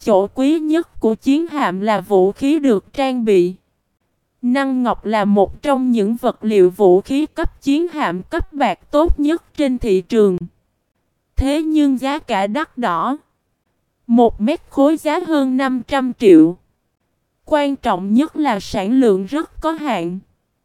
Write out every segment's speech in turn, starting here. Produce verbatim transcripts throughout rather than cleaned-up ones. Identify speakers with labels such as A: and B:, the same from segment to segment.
A: Chỗ quý nhất của chiến hạm là vũ khí được trang bị. Năng ngọc là một trong những vật liệu vũ khí cấp chiến hạm cấp bạc tốt nhất trên thị trường. Thế nhưng giá cả đắt đỏ. Một mét khối giá hơn năm trăm triệu. Quan trọng nhất là sản lượng rất có hạn.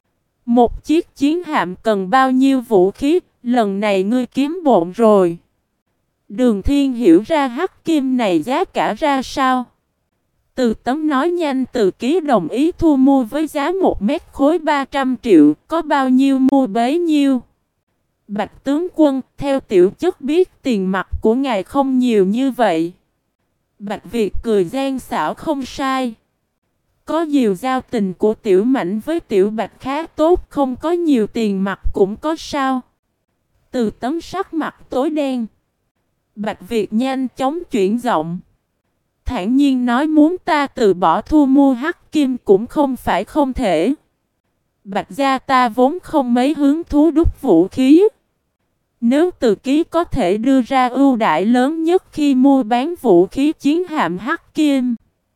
A: Một chiếc chiến hạm cần bao nhiêu vũ khí, lần này ngươi kiếm bộn rồi. Đường Thiên hiểu ra hắc kim này giá cả ra sao. Từ Tấm nói nhanh, Từ Ký đồng ý thu mua với giá một mét khối ba trăm triệu, có bao nhiêu mua bấy nhiêu. Bạch tướng quân, theo tiểu chất biết tiền mặt của ngài không nhiều như vậy. Bạch Việt cười gian xảo không sai. Có nhiều giao tình của tiểu mảnh với tiểu Bạch khá tốt, không có nhiều tiền mặt cũng có sao. Từ Tấm sắc mặt tối đen. Bạch Việt nhanh chóng chuyển giọng. Thản nhiên nói muốn ta từ bỏ thu mua hắc kim cũng không phải không thể. Bạch gia ta vốn không mấy hứng thú đúc vũ khí. Nếu Từ Ký có thể đưa ra ưu đãi lớn nhất khi mua bán vũ khí chiến hạm hắc kim,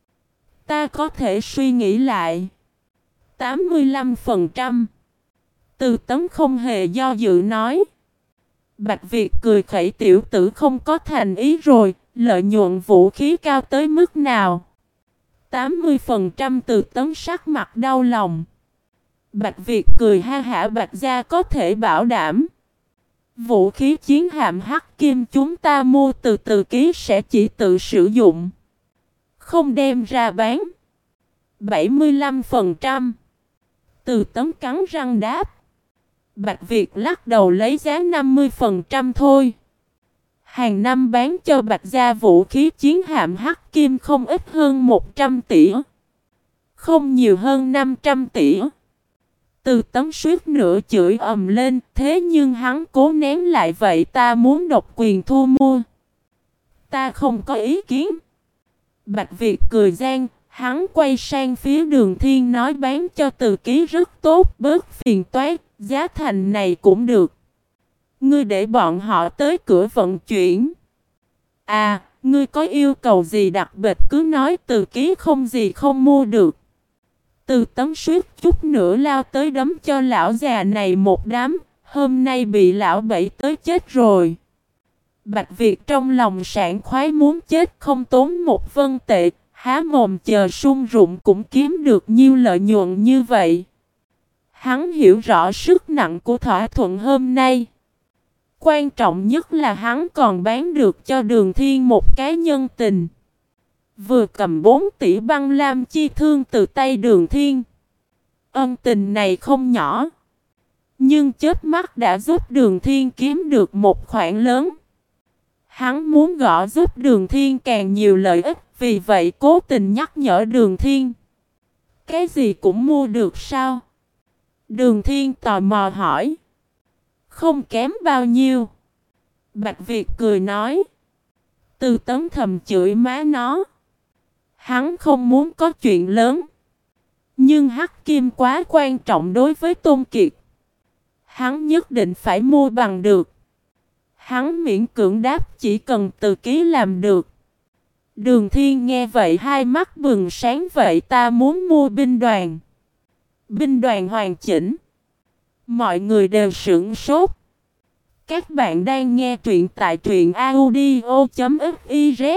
A: ta có thể suy nghĩ lại. tám mươi lăm phần trăm. Từ Tấm không hề do dự nói. Bạch Việt cười khẩy, tiểu tử không có thành ý rồi, lợi nhuận vũ khí cao tới mức nào? tám mươi phần trăm. Từ Tấm sắc mặt đau lòng. Bạch Việt cười ha hả, Bạch gia có thể bảo đảm. Vũ khí chiến hạm hắc kim chúng ta mua từ Từ Ký sẽ chỉ tự sử dụng, không đem ra bán. bảy mươi lăm phần trăm. Từ Tấm cắn răng đáp. Bạch Việt lắc đầu, lấy giá năm mươi phần trăm thôi. Hàng năm bán cho Bạch gia vũ khí chiến hạm hắc kim không ít hơn một trăm tỷ. Không nhiều hơn năm trăm tỷ. Từ Tấm suýt nữa chửi ầm lên, thế nhưng hắn cố nén lại, vậy ta muốn độc quyền thu mua. Ta không có ý kiến. Bạch Việt cười gian, hắn quay sang phía Đường Thiên nói bán cho Từ Ký rất tốt, bớt phiền toái, giá thành này cũng được. Ngươi để bọn họ tới cửa vận chuyển. À, ngươi có yêu cầu gì đặc biệt cứ nói, Từ Ký không gì không mua được. Từ Tấm suýt chút nữa lao tới đấm cho lão già này một đám, hôm nay bị lão bẫy tới chết rồi. Bạch Việt trong lòng sảng khoái muốn chết, không tốn một vân tệ, há mồm chờ sung rụng cũng kiếm được nhiêu lợi nhuận như vậy. Hắn hiểu rõ sức nặng của thỏa thuận hôm nay. Quan trọng nhất là hắn còn bán được cho Đường Thiên một cái nhân tình. Vừa cầm bốn tỷ băng lam chi thương từ tay Đường Thiên. Ân tình này không nhỏ, nhưng chớp mắt đã giúp Đường Thiên kiếm được một khoản lớn. Hắn muốn gõ giúp Đường Thiên càng nhiều lợi ích, vì vậy cố tình nhắc nhở Đường Thiên. Cái gì cũng mua được sao? Đường Thiên tò mò hỏi. Không kém bao nhiêu. Bạch Việt cười nói. Từ Tấm thầm chửi má nó. Hắn không muốn có chuyện lớn. Nhưng hắc kim quá quan trọng đối với Tôn Kiệt. Hắn nhất định phải mua bằng được. Hắn miễn cưỡng đáp chỉ cần Từ Ký làm được. Đường Thiên nghe vậy hai mắt bừng sáng, vậy ta muốn mua binh đoàn. Binh đoàn hoàn chỉnh. Mọi người đều sửng sốt. Các bạn đang nghe truyện tại truyện audio chấm fiz.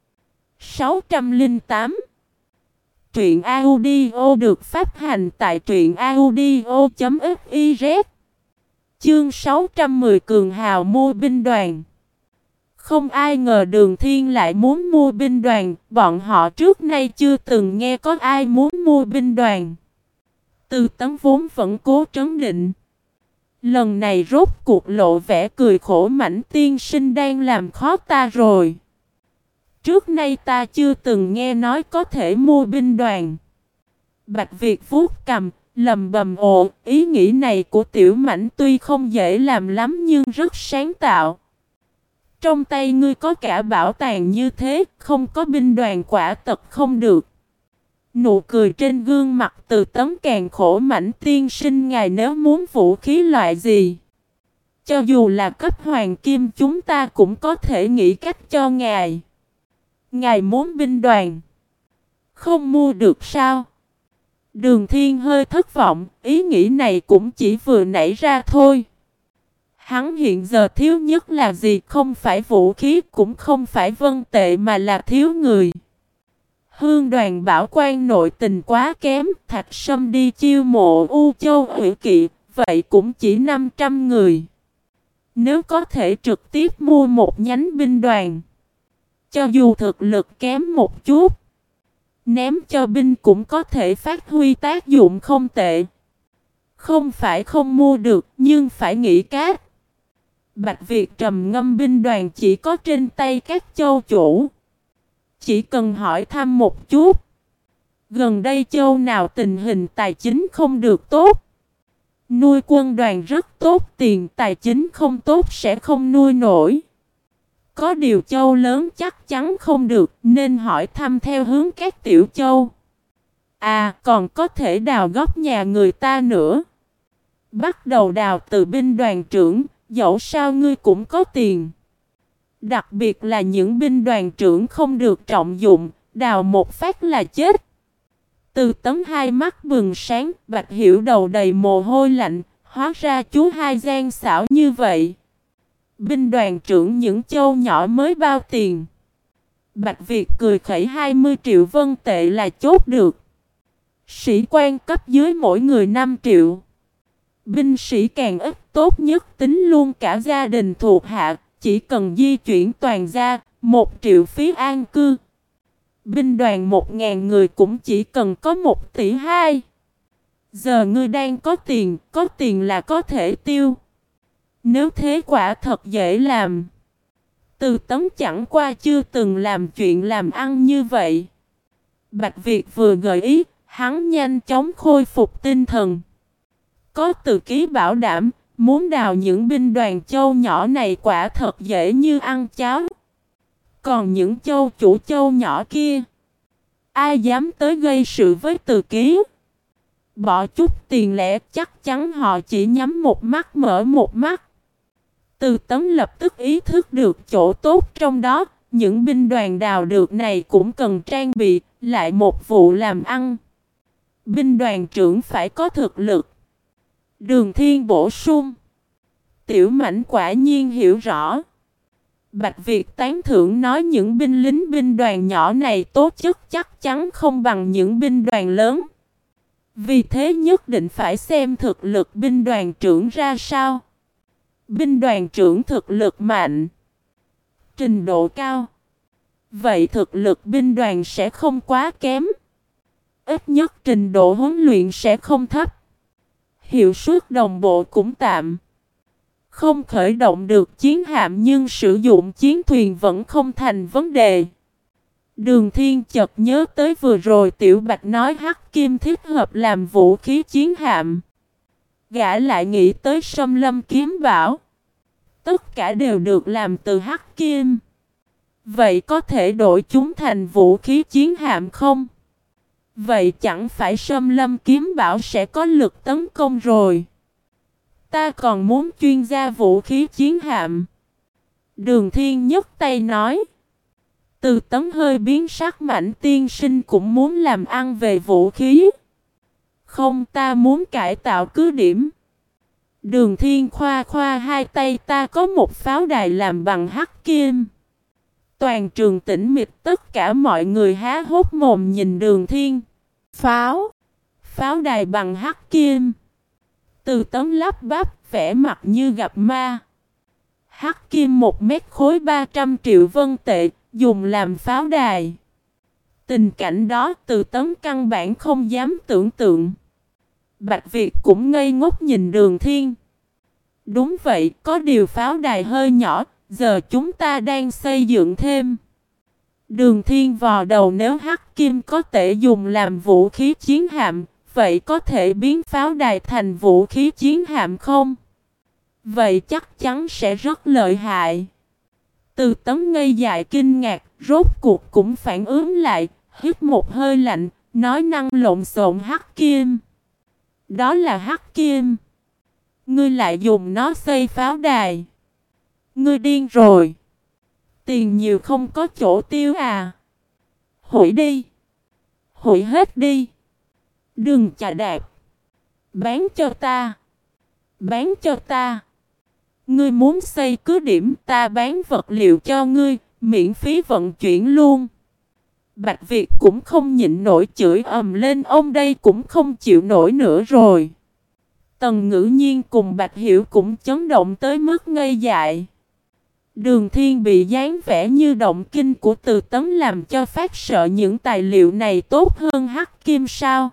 A: sáu trăm lẻ tám. Truyện audio được phát hành tại truyện audio chấm fiz. Chương sáu trăm mười cường hào mua binh đoàn. Không ai ngờ Đường Thiên lại muốn mua binh đoàn, bọn họ trước nay chưa từng nghe có ai muốn mua binh đoàn. Từ Tấm vốn vẫn cố trấn định. Lần này rốt cuộc lộ vẻ cười khổ, Mãnh tiên sinh đang làm khó ta rồi. Trước nay ta chưa từng nghe nói có thể mua binh đoàn. Bạch Việt vuốt cằm, lầm bầm ồ, ý nghĩ này của tiểu Mãnh tuy không dễ làm lắm nhưng rất sáng tạo. Trong tay ngươi có cả bảo tàng như thế, không có binh đoàn quả tật không được. Nụ cười trên gương mặt Từ Tấm càng khổ, Mãnh tiên sinh ngài nếu muốn vũ khí loại gì, cho dù là cấp hoàng kim chúng ta cũng có thể nghĩ cách cho ngài. Ngài muốn binh đoàn. Không mua được sao? Đường Thiên hơi thất vọng, ý nghĩ này cũng chỉ vừa nảy ra thôi. Hắn hiện giờ thiếu nhất là gì? Không phải vũ khí, cũng không phải vân tệ, mà là thiếu người. Hương đoàn bảo quan nội tình quá kém, Thạch Sâm đi chiêu mộ U Châu Hủy Kỵ, vậy cũng chỉ năm trăm người. Nếu có thể trực tiếp mua một nhánh binh đoàn, cho dù thực lực kém một chút, ném cho binh cũng có thể phát huy tác dụng không tệ. Không phải không mua được, nhưng phải nghĩ cách. Bạch Việt trầm ngâm, binh đoàn chỉ có trên tay các châu chủ. Chỉ cần hỏi thăm một chút. Gần đây châu nào tình hình tài chính không được tốt. Nuôi quân đoàn rất tốt, tiền tài chính không tốt sẽ không nuôi nổi. Có điều châu lớn chắc chắn không được, nên hỏi thăm theo hướng các tiểu châu. À, còn có thể đào góc nhà người ta nữa. Bắt đầu đào từ binh đoàn trưởng, dẫu sao ngươi cũng có tiền. Đặc biệt là những binh đoàn trưởng không được trọng dụng, đào một phát là chết. Từ Tấm hai mắt bừng sáng, Bạch Hiểu đầu đầy mồ hôi lạnh, hóa ra chú hai gian xảo như vậy. Binh đoàn trưởng những châu nhỏ mới bao tiền. Bạch Việt cười khẩy, hai mươi triệu vân tệ là chốt được. Sĩ quan cấp dưới mỗi người năm triệu. Binh sĩ càng ít tốt nhất tính luôn cả gia đình thuộc hạ, chỉ cần di chuyển toàn gia, một triệu phí an cư. Binh đoàn một ngàn người cũng chỉ cần có một tỷ hai. Giờ ngươi đang có tiền, có tiền là có thể tiêu. Nếu thế quả thật dễ làm. Từ Tấm chẳng qua chưa từng làm chuyện làm ăn như vậy. Bạch Việt vừa gợi ý, hắn nhanh chóng khôi phục tinh thần. Có Từ Ký bảo đảm, muốn đào những binh đoàn châu nhỏ này quả thật dễ như ăn cháo. Còn những châu chủ châu nhỏ kia, ai dám tới gây sự với Từ Ký? Bỏ chút tiền lẻ chắc chắn họ chỉ nhắm một mắt mở một mắt. Từ Tấm lập tức ý thức được chỗ tốt trong đó, những binh đoàn đào được này cũng cần trang bị, lại một vụ làm ăn. Binh đoàn trưởng phải có thực lực. Đường Thiên bổ sung. Tiểu Mãnh quả nhiên hiểu rõ. Bạch Việt tán thưởng nói những binh lính binh đoàn nhỏ này tố chất chắc chắn không bằng những binh đoàn lớn. Vì thế nhất định phải xem thực lực binh đoàn trưởng ra sao. Binh đoàn trưởng thực lực mạnh, trình độ cao, vậy thực lực binh đoàn sẽ không quá kém. Ít nhất trình độ huấn luyện sẽ không thấp. Hiệu suất đồng bộ cũng tạm. Không khởi động được chiến hạm nhưng sử dụng chiến thuyền vẫn không thành vấn đề. Đường Thiên chợt nhớ tới vừa rồi Tiểu Bạch nói hắc kim thích hợp làm vũ khí chiến hạm. Gã lại nghĩ tới Sâm Lâm kiếm bảo. Tất cả đều được làm từ hắc kim. Vậy có thể đổi chúng thành vũ khí chiến hạm không? Vậy chẳng phải Sâm Lâm kiếm bảo sẽ có lực tấn công rồi. Ta còn muốn chuyên gia vũ khí chiến hạm. Đường Thiên nhấc tay nói. Từ Tấm hơi biến sắc, Mạnh tiên sinh cũng muốn làm ăn về vũ khí. Không, ta muốn cải tạo cứ điểm. Đường Thiên khoa khoa hai tay, ta có một pháo đài làm bằng hắc kim. Toàn trường tĩnh mịch, tất cả mọi người há hốc mồm nhìn Đường Thiên. Pháo? Pháo đài bằng hắc kim? Từ Tấm lắp bắp, vẻ mặt như gặp ma. Hắc kim một mét khối ba trăm triệu vân tệ, dùng làm pháo đài. Tình cảnh đó Từ Tấm căn bản không dám tưởng tượng. Bạch Việt cũng ngây ngốc nhìn Đường Thiên. Đúng vậy, có điều pháo đài hơi nhỏ, giờ chúng ta đang xây dựng thêm. Đường Thiên vò đầu, nếu hắc kim có thể dùng làm vũ khí chiến hạm, vậy có thể biến pháo đài thành vũ khí chiến hạm không? Vậy chắc chắn sẽ rất lợi hại. Từ Tấm ngây dại kinh ngạc, rốt cuộc cũng phản ứng lại, hít một hơi lạnh, nói năng lộn xộn hắc kim. Đó là hắc kim. Ngươi lại dùng nó xây pháo đài. Ngươi điên rồi. Tiền nhiều không có chỗ tiêu à? Hủy đi. Hủy hết đi. Đừng chà đạp. Bán cho ta. Bán cho ta. Ngươi muốn xây cứ điểm, ta bán vật liệu cho ngươi, miễn phí vận chuyển luôn. Bạch Việt cũng không nhịn nổi chửi ầm lên, ông đây cũng không chịu nổi nữa rồi. Tần Ngữ Nhiên cùng Bạch Hiểu cũng chấn động tới mức ngây dại. Đường Thiên bị dáng vẻ như động kinh của Từ Tấn làm cho phát sợ những tài liệu này tốt hơn hắc kim sao.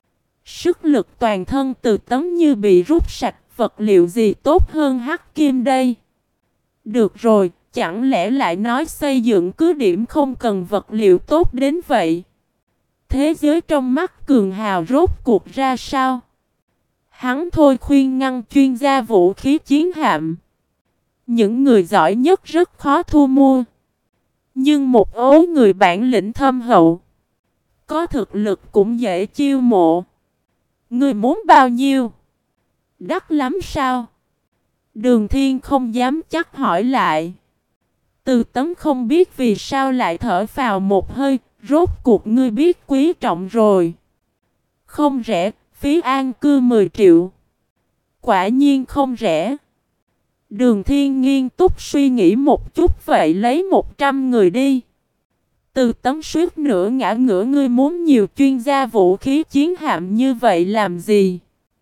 A: Sức lực toàn thân Từ Tấn như bị rút sạch, vật liệu gì tốt hơn hắc kim đây? Được rồi, chẳng lẽ lại nói xây dựng cứ điểm không cần vật liệu tốt đến vậy? Thế giới trong mắt Cường Hào rốt cuộc ra sao? Hắn thôi khuyên ngăn chuyên gia vũ khí chiến hạm. Những người giỏi nhất rất khó thu mua. Nhưng một ố người bản lĩnh thâm hậu, có thực lực cũng dễ chiêu mộ. Người muốn bao nhiêu? Đắt lắm sao? Đường Thiên không dám chắc hỏi lại. Từ Tấn không biết vì sao lại thở phào một hơi. Rốt cuộc ngươi biết quý trọng rồi. Không rẻ, phí an cư mười triệu. Quả nhiên không rẻ. Đường Thiên nghiêm túc suy nghĩ một chút, vậy lấy một trăm người đi. Từ Tấn suýt nữa ngã ngửa, ngươi muốn nhiều chuyên gia vũ khí chiến hạm như vậy làm gì?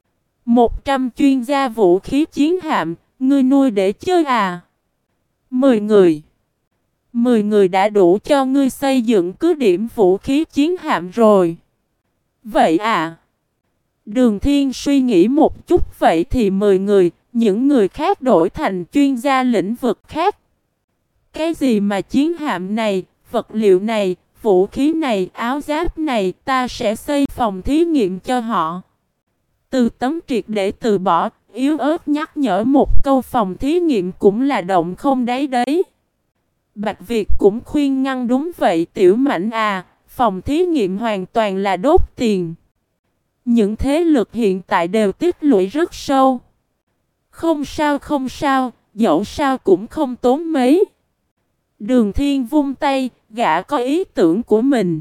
A: Một trăm chuyên gia vũ khí chiến hạm, ngươi nuôi để chơi à? Mười người. Mười người đã đủ cho ngươi xây dựng cứ điểm vũ khí chiến hạm rồi. Vậy à? Đường Thiên suy nghĩ một chút, vậy thì mười người, những người khác đổi thành chuyên gia lĩnh vực khác. Cái gì mà chiến hạm này, vật liệu này, vũ khí này, áo giáp này, ta sẽ xây phòng thí nghiệm cho họ. Từ Tấn triệt để từ bỏ, yếu ớt nhắc nhở một câu, phòng thí nghiệm cũng là động không đáy đấy. Bạch Việt cũng khuyên ngăn, đúng vậy Tiểu Mãnh à, phòng thí nghiệm hoàn toàn là đốt tiền. Những thế lực hiện tại đều tích lũy rất sâu. Không sao không sao, dẫu sao cũng không tốn mấy. Đường Thiên vung tay, gã có ý tưởng của mình.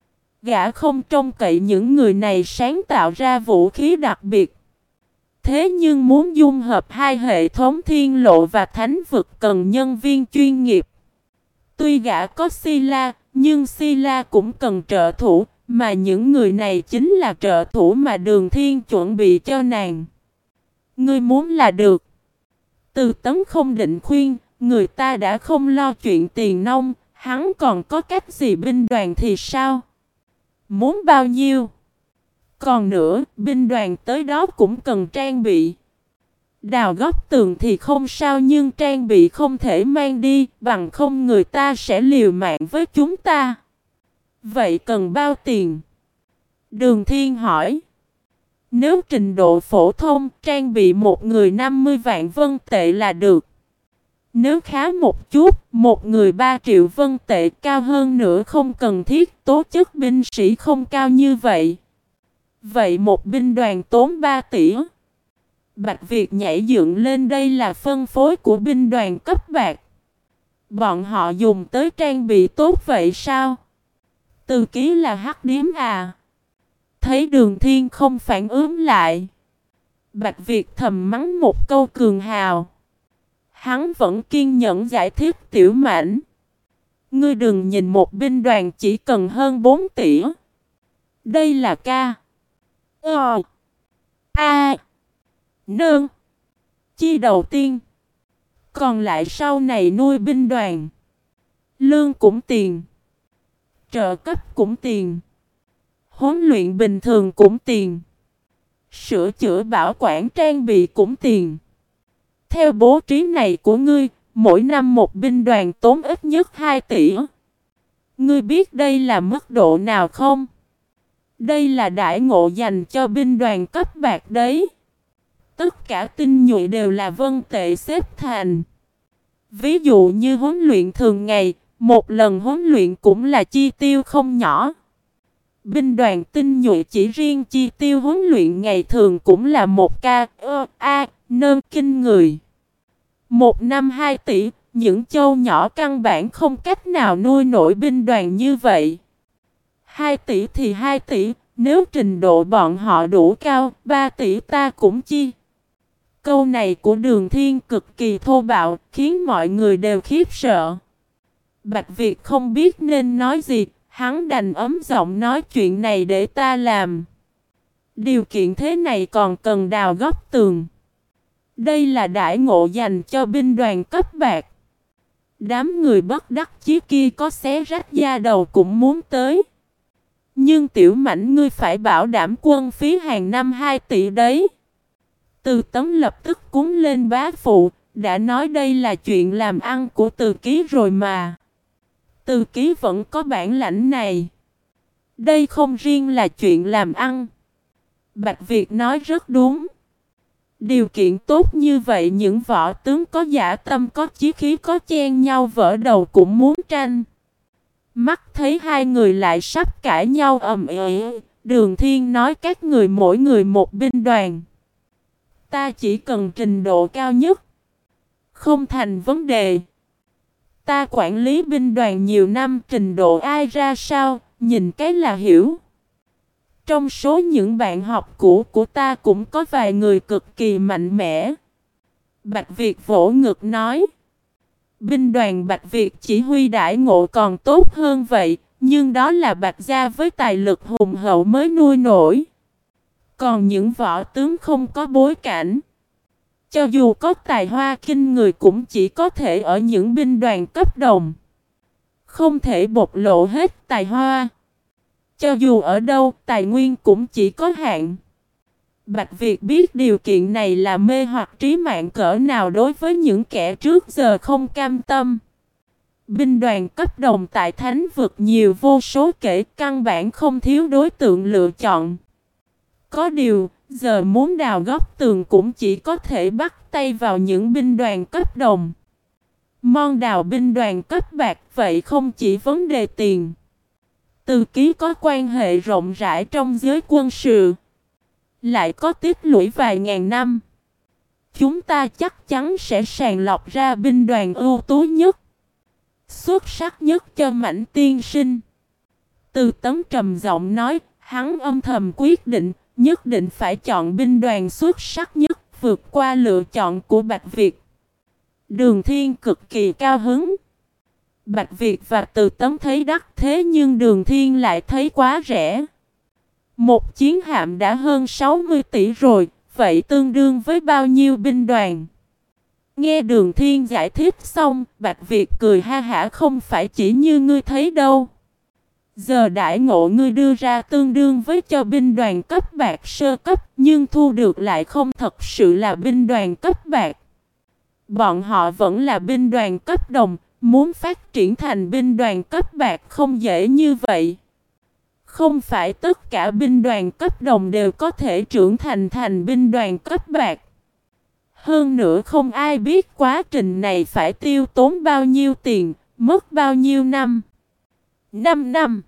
A: Gã không trông cậy những người này sáng tạo ra vũ khí đặc biệt. Thế nhưng muốn dung hợp hai hệ thống thiên lộ và thánh vực cần nhân viên chuyên nghiệp. Tuy gã có Sila, nhưng Sila cũng cần trợ thủ, mà những người này chính là trợ thủ mà Đường Thiên chuẩn bị cho nàng. Ngươi muốn là được. Từ Tấn không định khuyên, người ta đã không lo chuyện tiền nong, hắn còn có cách gì binh đoàn thì sao? Muốn bao nhiêu? Còn nữa, binh đoàn tới đó cũng cần trang bị. Đào góc tường thì không sao, nhưng trang bị không thể mang đi, bằng không người ta sẽ liều mạng với chúng ta. Vậy cần bao tiền? Đường Thiên hỏi. Nếu trình độ phổ thông, trang bị một người năm mươi vạn vân tệ là được. Nếu khá một chút, một người ba triệu vân tệ, cao hơn nữa không cần thiết, tố chất binh sĩ không cao như vậy. Vậy một binh đoàn tốn ba tỷ. Bạch Việt nhảy dựng lên, đây là phân phối của binh đoàn cấp bạc. Bọn họ dùng tới trang bị tốt vậy sao? Từ ký là hắc điếm à? Thấy Đường Thiên không phản ứng lại, Bạch Việt thầm mắng một câu Cường Hào. Hắn vẫn kiên nhẫn giải thích, Tiểu Mãnh, ngươi đừng nhìn một binh đoàn chỉ cần hơn bốn tỷ. Đây là ca Ờ A Nương chi đầu tiên. Còn lại sau này nuôi binh đoàn, lương cũng tiền, trợ cấp cũng tiền, huấn luyện bình thường cũng tiền, sửa chữa bảo quản trang bị cũng tiền. Theo bố trí này của ngươi, mỗi năm một binh đoàn tốn ít nhất hai tỷ. Ngươi biết đây là mức độ nào không? Đây là đãi ngộ dành cho binh đoàn cấp bạc đấy. Tất cả tinh nhuệ đều là vân tệ xếp thành. Ví dụ như huấn luyện thường ngày, một lần huấn luyện cũng là chi tiêu không nhỏ. Binh đoàn tinh nhuệ chỉ riêng chi tiêu huấn luyện ngày thường cũng là một ca ơ a nơn kinh người. Một năm hai tỷ, những châu nhỏ căn bản không cách nào nuôi nổi binh đoàn như vậy. Hai tỷ thì hai tỷ, nếu trình độ bọn họ đủ cao, ba tỷ ta cũng chi. Câu này của Đường Thiên cực kỳ thô bạo, khiến mọi người đều khiếp sợ. Bạch Việt không biết nên nói gì, hắn đành ấm giọng nói chuyện này để ta làm. Điều kiện thế này còn cần đào góc tường. Đây là đãi ngộ dành cho binh đoàn cấp bạc. Đám người bất đắc chí kia có xé rách da đầu cũng muốn tới. Nhưng Tiểu Mảnh ngươi phải bảo đảm quân phí hàng năm hai tỷ đấy. Từ Tấm lập tức cúng lên bá phụ, đã nói đây là chuyện làm ăn của Từ Ký rồi mà. Từ Ký vẫn có bản lãnh này. Đây không riêng là chuyện làm ăn. Bạch Việt nói rất đúng. Điều kiện tốt như vậy những võ tướng có dã tâm có chí khí có chen nhau vỡ đầu cũng muốn tranh. Mắt thấy hai người lại sắp cãi nhau ầm ĩ, Đường Thiên nói các người mỗi người một binh đoàn. Ta chỉ cần trình độ cao nhất. Không thành vấn đề. Ta quản lý binh đoàn nhiều năm, trình độ ai ra sao, nhìn cái là hiểu. Trong số những bạn học cũ của ta cũng có vài người cực kỳ mạnh mẽ. Bạch Việt vỗ ngực nói. Binh đoàn Bạch Việt chỉ huy đãi ngộ còn tốt hơn vậy, nhưng đó là Bạch gia với tài lực hùng hậu mới nuôi nổi. Còn những võ tướng không có bối cảnh, cho dù có tài hoa kinh người cũng chỉ có thể ở những binh đoàn cấp đồng. Không thể bộc lộ hết tài hoa. Cho dù ở đâu, tài nguyên cũng chỉ có hạn. Bạch Việt biết điều kiện này là mê hoặc trí mạng cỡ nào đối với những kẻ trước giờ không cam tâm. Binh đoàn cấp đồng tại Thánh vực nhiều vô số kể, căn bản không thiếu đối tượng lựa chọn. Có điều, giờ muốn đào góc tường cũng chỉ có thể bắt tay vào những binh đoàn cấp đồng. Mon đào binh đoàn cấp bạc vậy không chỉ vấn đề tiền. Từ Ký có quan hệ rộng rãi trong giới quân sự, lại có tích lũy vài ngàn năm. Chúng ta chắc chắn sẽ sàng lọc ra binh đoàn ưu tú nhất, xuất sắc nhất cho Mãnh tiên sinh. Từ Tấm trầm giọng nói, hắn âm thầm quyết định, nhất định phải chọn binh đoàn xuất sắc nhất, vượt qua lựa chọn của Bạch Việt. Đường Thiên cực kỳ cao hứng. Bạch Việt và Từ Tấm thấy đắt thế nhưng Đường Thiên lại thấy quá rẻ. Một chiến hạm đã hơn sáu mươi tỷ rồi, vậy tương đương với bao nhiêu binh đoàn? Nghe Đường Thiên giải thích xong, Bạch Việt cười ha hả, không phải chỉ như ngươi thấy đâu. Giờ đãi ngộ ngươi đưa ra tương đương với cho binh đoàn cấp bạc sơ cấp, nhưng thu được lại không thật sự là binh đoàn cấp bạc. Bọn họ vẫn là binh đoàn cấp đồng, muốn phát triển thành binh đoàn cấp bạc không dễ như vậy. Không phải tất cả binh đoàn cấp đồng đều có thể trưởng thành thành binh đoàn cấp bạc. Hơn nữa không ai biết quá trình này phải tiêu tốn bao nhiêu tiền, mất bao nhiêu năm. năm năm,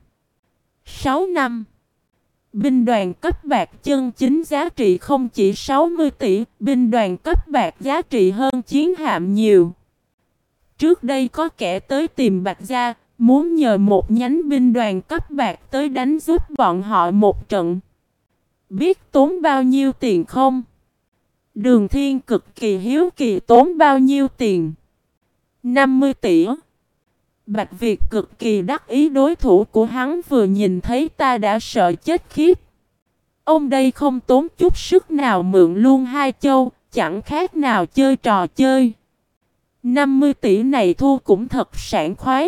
A: sáu năm. Binh đoàn cấp bạc chân chính giá trị không chỉ sáu mươi tỷ, binh đoàn cấp bạc giá trị hơn chiến hạm nhiều. Trước đây có kẻ tới tìm Bạch gia, muốn nhờ một nhánh binh đoàn cấp bạc tới đánh giúp bọn họ một trận. Biết tốn bao nhiêu tiền không? Đường Thiên cực kỳ hiếu kỳ tốn bao nhiêu tiền? năm mươi tỷ. Bạch Việt cực kỳ đắc ý, đối thủ của hắn vừa nhìn thấy ta đã sợ chết khiếp. Ông đây không tốn chút sức nào mượn luôn hai châu, chẳng khác nào chơi trò chơi. năm mươi tỷ này thu cũng thật sảng khoái.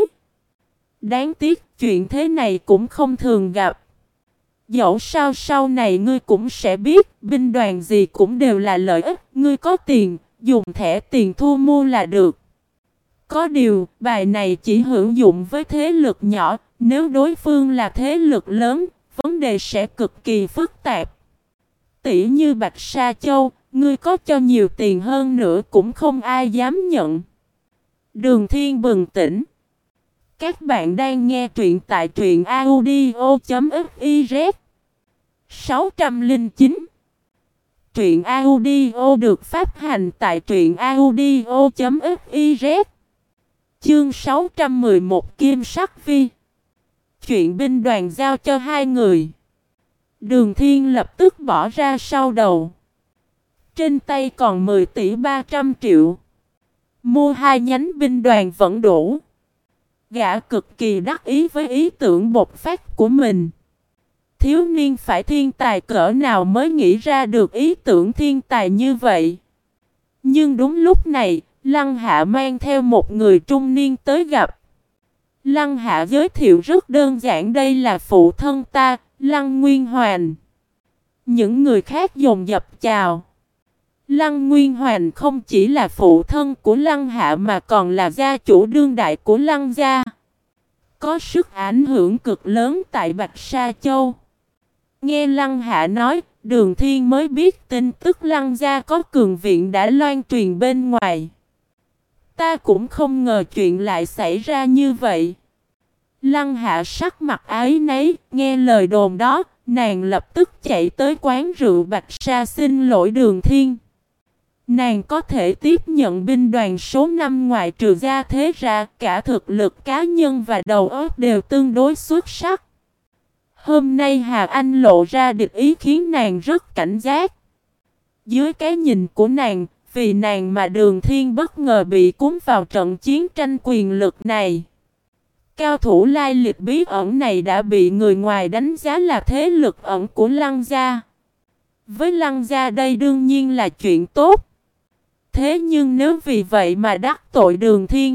A: Đáng tiếc chuyện thế này cũng không thường gặp. Dẫu sao sau này ngươi cũng sẽ biết, binh đoàn gì cũng đều là lợi ích, ngươi có tiền, dùng thẻ tiền thu mua là được. Có điều, bài này chỉ hữu dụng với thế lực nhỏ, nếu đối phương là thế lực lớn, vấn đề sẽ cực kỳ phức tạp. Tỷ như Bạch Sa Châu, ngươi có cho nhiều tiền hơn nữa cũng không ai dám nhận. Đường Thiên bừng tỉnh. Các bạn đang nghe truyện tại truyện audio chấm fiz. sáu trăm lẻ chín. Truyện audio được phát hành tại truyện audio chấm fiz. Chương sáu trăm mười một Kim Sắc Vi. chuyện binh đoàn giao cho hai người. Đường Thiên lập tức bỏ ra sau đầu. Trên tay còn mười tỷ ba trăm triệu. Mua hai nhánh binh đoàn vẫn đủ. Gã cực kỳ đắc ý với ý tưởng bộc phát của mình. Thiếu niên phải thiên tài cỡ nào mới nghĩ ra được ý tưởng thiên tài như vậy. Nhưng đúng lúc này, Lăng Hạ mang theo một người trung niên tới gặp. Lăng Hạ giới thiệu rất đơn giản, đây là phụ thân ta, Lăng Nguyên Hoàn. Những người khác dồn dập chào. Lăng Nguyên Hoàn không chỉ là phụ thân của Lăng Hạ mà còn là gia chủ đương đại của Lăng gia. Có sức ảnh hưởng cực lớn tại Bạch Sa Châu. Nghe Lăng Hạ nói, Đường Thiên mới biết tin tức Lăng gia có cường viện đã loan truyền bên ngoài. Ta cũng không ngờ chuyện lại xảy ra như vậy. Lăng Hạ sắc mặt áy náy, nghe lời đồn đó, nàng lập tức chạy tới quán rượu Bạch Sa xin lỗi Đường Thiên. Nàng có thể tiếp nhận binh đoàn số năm ngoại trừ gia thế ra, cả thực lực cá nhân và đầu óc đều tương đối xuất sắc. Hôm nay Hà Anh lộ ra địch ý khiến nàng rất cảnh giác. Dưới cái nhìn của nàng, vì nàng mà Đường Thiên bất ngờ bị cuốn vào trận chiến tranh quyền lực này. Cao thủ lai lịch bí ẩn này đã bị người ngoài đánh giá là thế lực ẩn của Lăng gia. Với Lăng gia đây đương nhiên là chuyện tốt. Thế nhưng nếu vì vậy mà đắc tội Đường Thiên,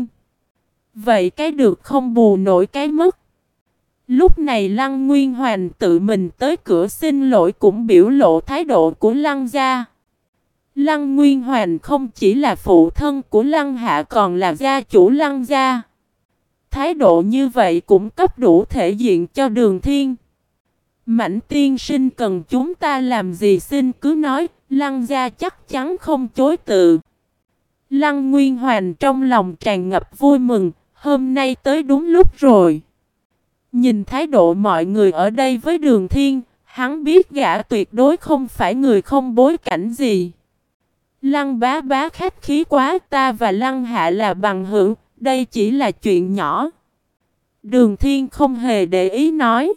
A: vậy cái được không bù nổi cái mất. Lúc này Lăng Nguyên Hoàn tự mình tới cửa xin lỗi cũng biểu lộ thái độ của Lăng gia. Lăng Nguyên Hoàn không chỉ là phụ thân của Lăng Hạ còn là gia chủ Lăng gia. Thái độ như vậy cũng cấp đủ thể diện cho Đường Thiên. Mãnh tiên sinh cần chúng ta làm gì xin cứ nói, Lăng gia chắc chắn không chối từ. Lăng Nguyên Hoàn trong lòng tràn ngập vui mừng, hôm nay tới đúng lúc rồi. Nhìn thái độ mọi người ở đây với Đường Thiên, hắn biết gã tuyệt đối không phải người không bối cảnh gì. Lăng bá bá khách khí quá, ta và Lăng Hạ là bằng hữu, đây chỉ là chuyện nhỏ. Đường Thiên không hề để ý nói.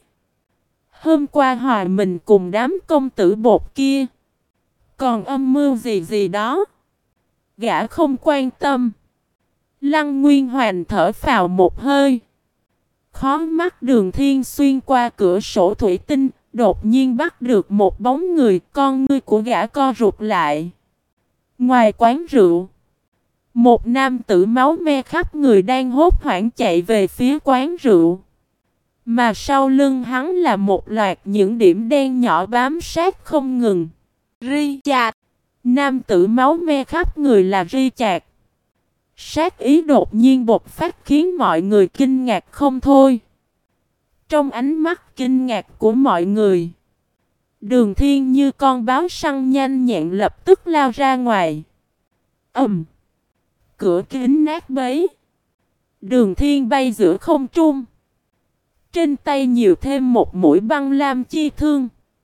A: Hôm qua hòa mình cùng đám công tử bột kia. Còn âm mưu gì gì đó. Gã không quan tâm. Lăng Nguyên Hoàn thở phào một hơi. Khó mắt Đường Thiên xuyên qua cửa sổ thủy tinh, đột nhiên bắt được một bóng người, con ngươi của gã co rụt lại. Ngoài quán rượu, một nam tử máu me khắp người đang hốt hoảng chạy về phía quán rượu. Mà sau lưng hắn là một loạt những điểm đen nhỏ bám sát không ngừng. Richard. Nam tử máu me khắp người là Richard. Sát ý đột nhiên bộc phát khiến mọi người kinh ngạc không thôi. Trong ánh mắt kinh ngạc của mọi người, Đường Thiên như con báo săn nhanh nhẹn lập tức lao ra ngoài. Ầm! Cửa kính nát bấy. Đường Thiên bay giữa không trung. Trên tay nhiều thêm một mũi băng lam chi thương.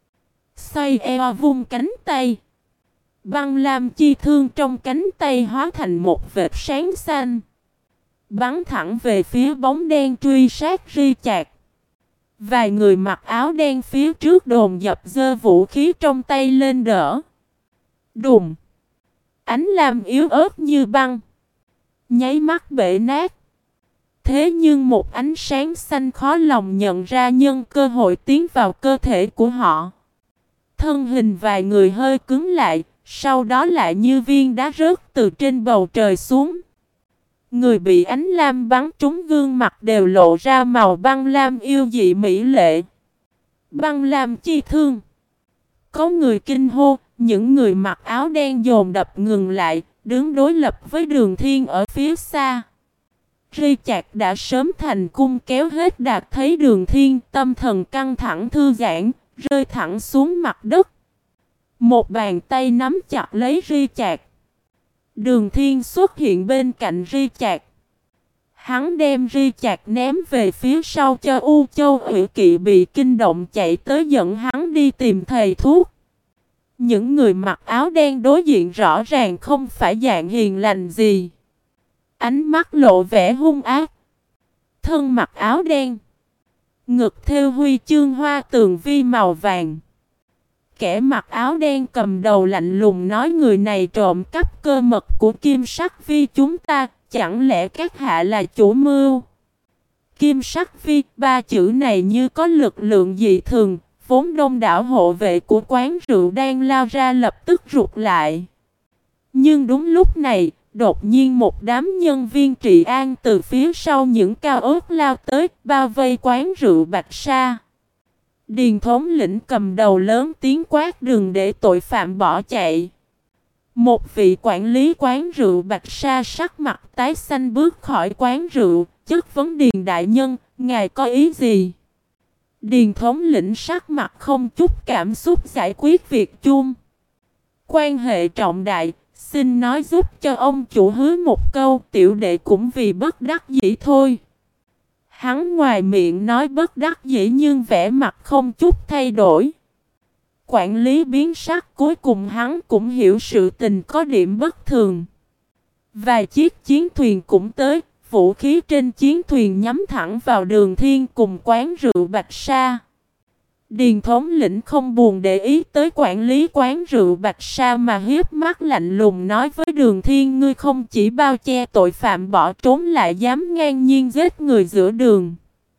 A: Xoay eo vung cánh tay. Băng lam chi thương trong cánh tay hóa thành một vệt sáng xanh. Bắn thẳng về phía bóng đen truy sát Richard. Vài người mặc áo đen phía trước đồn dập giơ vũ khí trong tay lên đỡ. Đùng! Ánh lam yếu ớt như băng. Nháy mắt bể nát. Thế nhưng một ánh sáng xanh khó lòng nhận ra nhân cơ hội tiến vào cơ thể của họ. Thân hình vài người hơi cứng lại, sau đó lại như viên đá rớt từ trên bầu trời xuống. Người bị ánh lam bắn trúng gương mặt đều lộ ra màu băng lam yêu dị mỹ lệ. Băng lam chi thương. Có người kinh hô, những người mặc áo đen dồn đập ngừng lại, đứng đối lập với Đường Thiên ở phía xa. Richard đã sớm thành cung kéo hết đạt thấy Đường Thiên, tâm thần căng thẳng thư giãn, rơi thẳng xuống mặt đất. Một bàn tay nắm chặt lấy Richard. Đường Thiên xuất hiện bên cạnh Richard. Hắn đem Richard ném về phía sau cho U Châu Ủy Kỵ bị kinh động chạy tới dẫn hắn đi tìm thầy thuốc. Những người mặc áo đen đối diện rõ ràng không phải dạng hiền lành gì. Ánh mắt lộ vẻ hung ác. Thân mặc áo đen. Ngực thêu huy chương hoa tường vi màu vàng. Kẻ mặc áo đen cầm đầu lạnh lùng nói người này trộm cắp cơ mật của Kim Sắc Vi chúng ta, chẳng lẽ các hạ là chủ mưu? Kim Sắc Vi, ba chữ này như có lực lượng dị thường, vốn đông đảo hộ vệ của quán rượu đang lao ra lập tức rụt lại. Nhưng đúng lúc này, đột nhiên một đám nhân viên trị an từ phía sau những cao ốc lao tới, bao vây quán rượu Bạch Sa. Điền thống lĩnh cầm đầu lớn tiếng quát đừng để tội phạm bỏ chạy. Một vị quản lý quán rượu Bạch Sa sắc mặt tái xanh bước khỏi quán rượu, chất vấn Điền đại nhân, ngài có ý gì? Điền thống lĩnh sắc mặt không chút cảm xúc giải quyết việc chung. Quan hệ trọng đại, xin nói giúp cho ông chủ hứa một câu, tiểu đệ cũng vì bất đắc dĩ thôi. Hắn ngoài miệng nói bất đắc dĩ nhưng vẻ mặt không chút thay đổi. Quản lý biến sắc cuối cùng hắn cũng hiểu sự tình có điểm bất thường. Vài chiếc chiến thuyền cũng tới, vũ khí trên chiến thuyền nhắm thẳng vào Đường Thiên cùng quán rượu Bạch Sa. Điền thống lĩnh không buồn để ý tới quản lý quán rượu Bạch Sa mà hiếp mắt lạnh lùng nói với Đường Thiên ngươi không chỉ bao che tội phạm bỏ trốn lại dám ngang nhiên giết người giữa đường.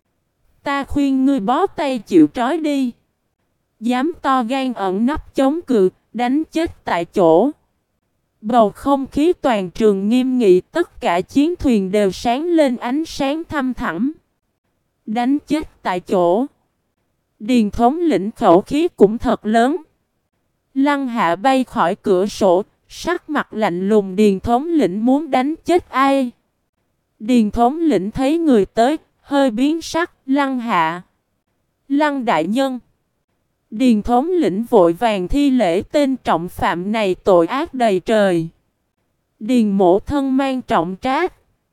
A: Ta khuyên ngươi bó tay chịu trói đi. Dám to gan ẩn nấp chống cự, đánh chết tại chỗ. Bầu không khí toàn trường nghiêm nghị, tất cả chiến thuyền đều sáng lên ánh sáng thăm thẳm. Đánh chết tại chỗ. Điền thống lĩnh khẩu khí cũng thật lớn. Lăng Hạ bay khỏi cửa sổ, sắc mặt lạnh lùng Điền thống lĩnh muốn đánh chết ai? Điền thống lĩnh thấy người tới, hơi biến sắc, Lăng Hạ. Lăng đại nhân. Điền thống lĩnh vội vàng thi lễ tên trọng phạm này tội ác đầy trời. Điền mổ thân mang trọng trách.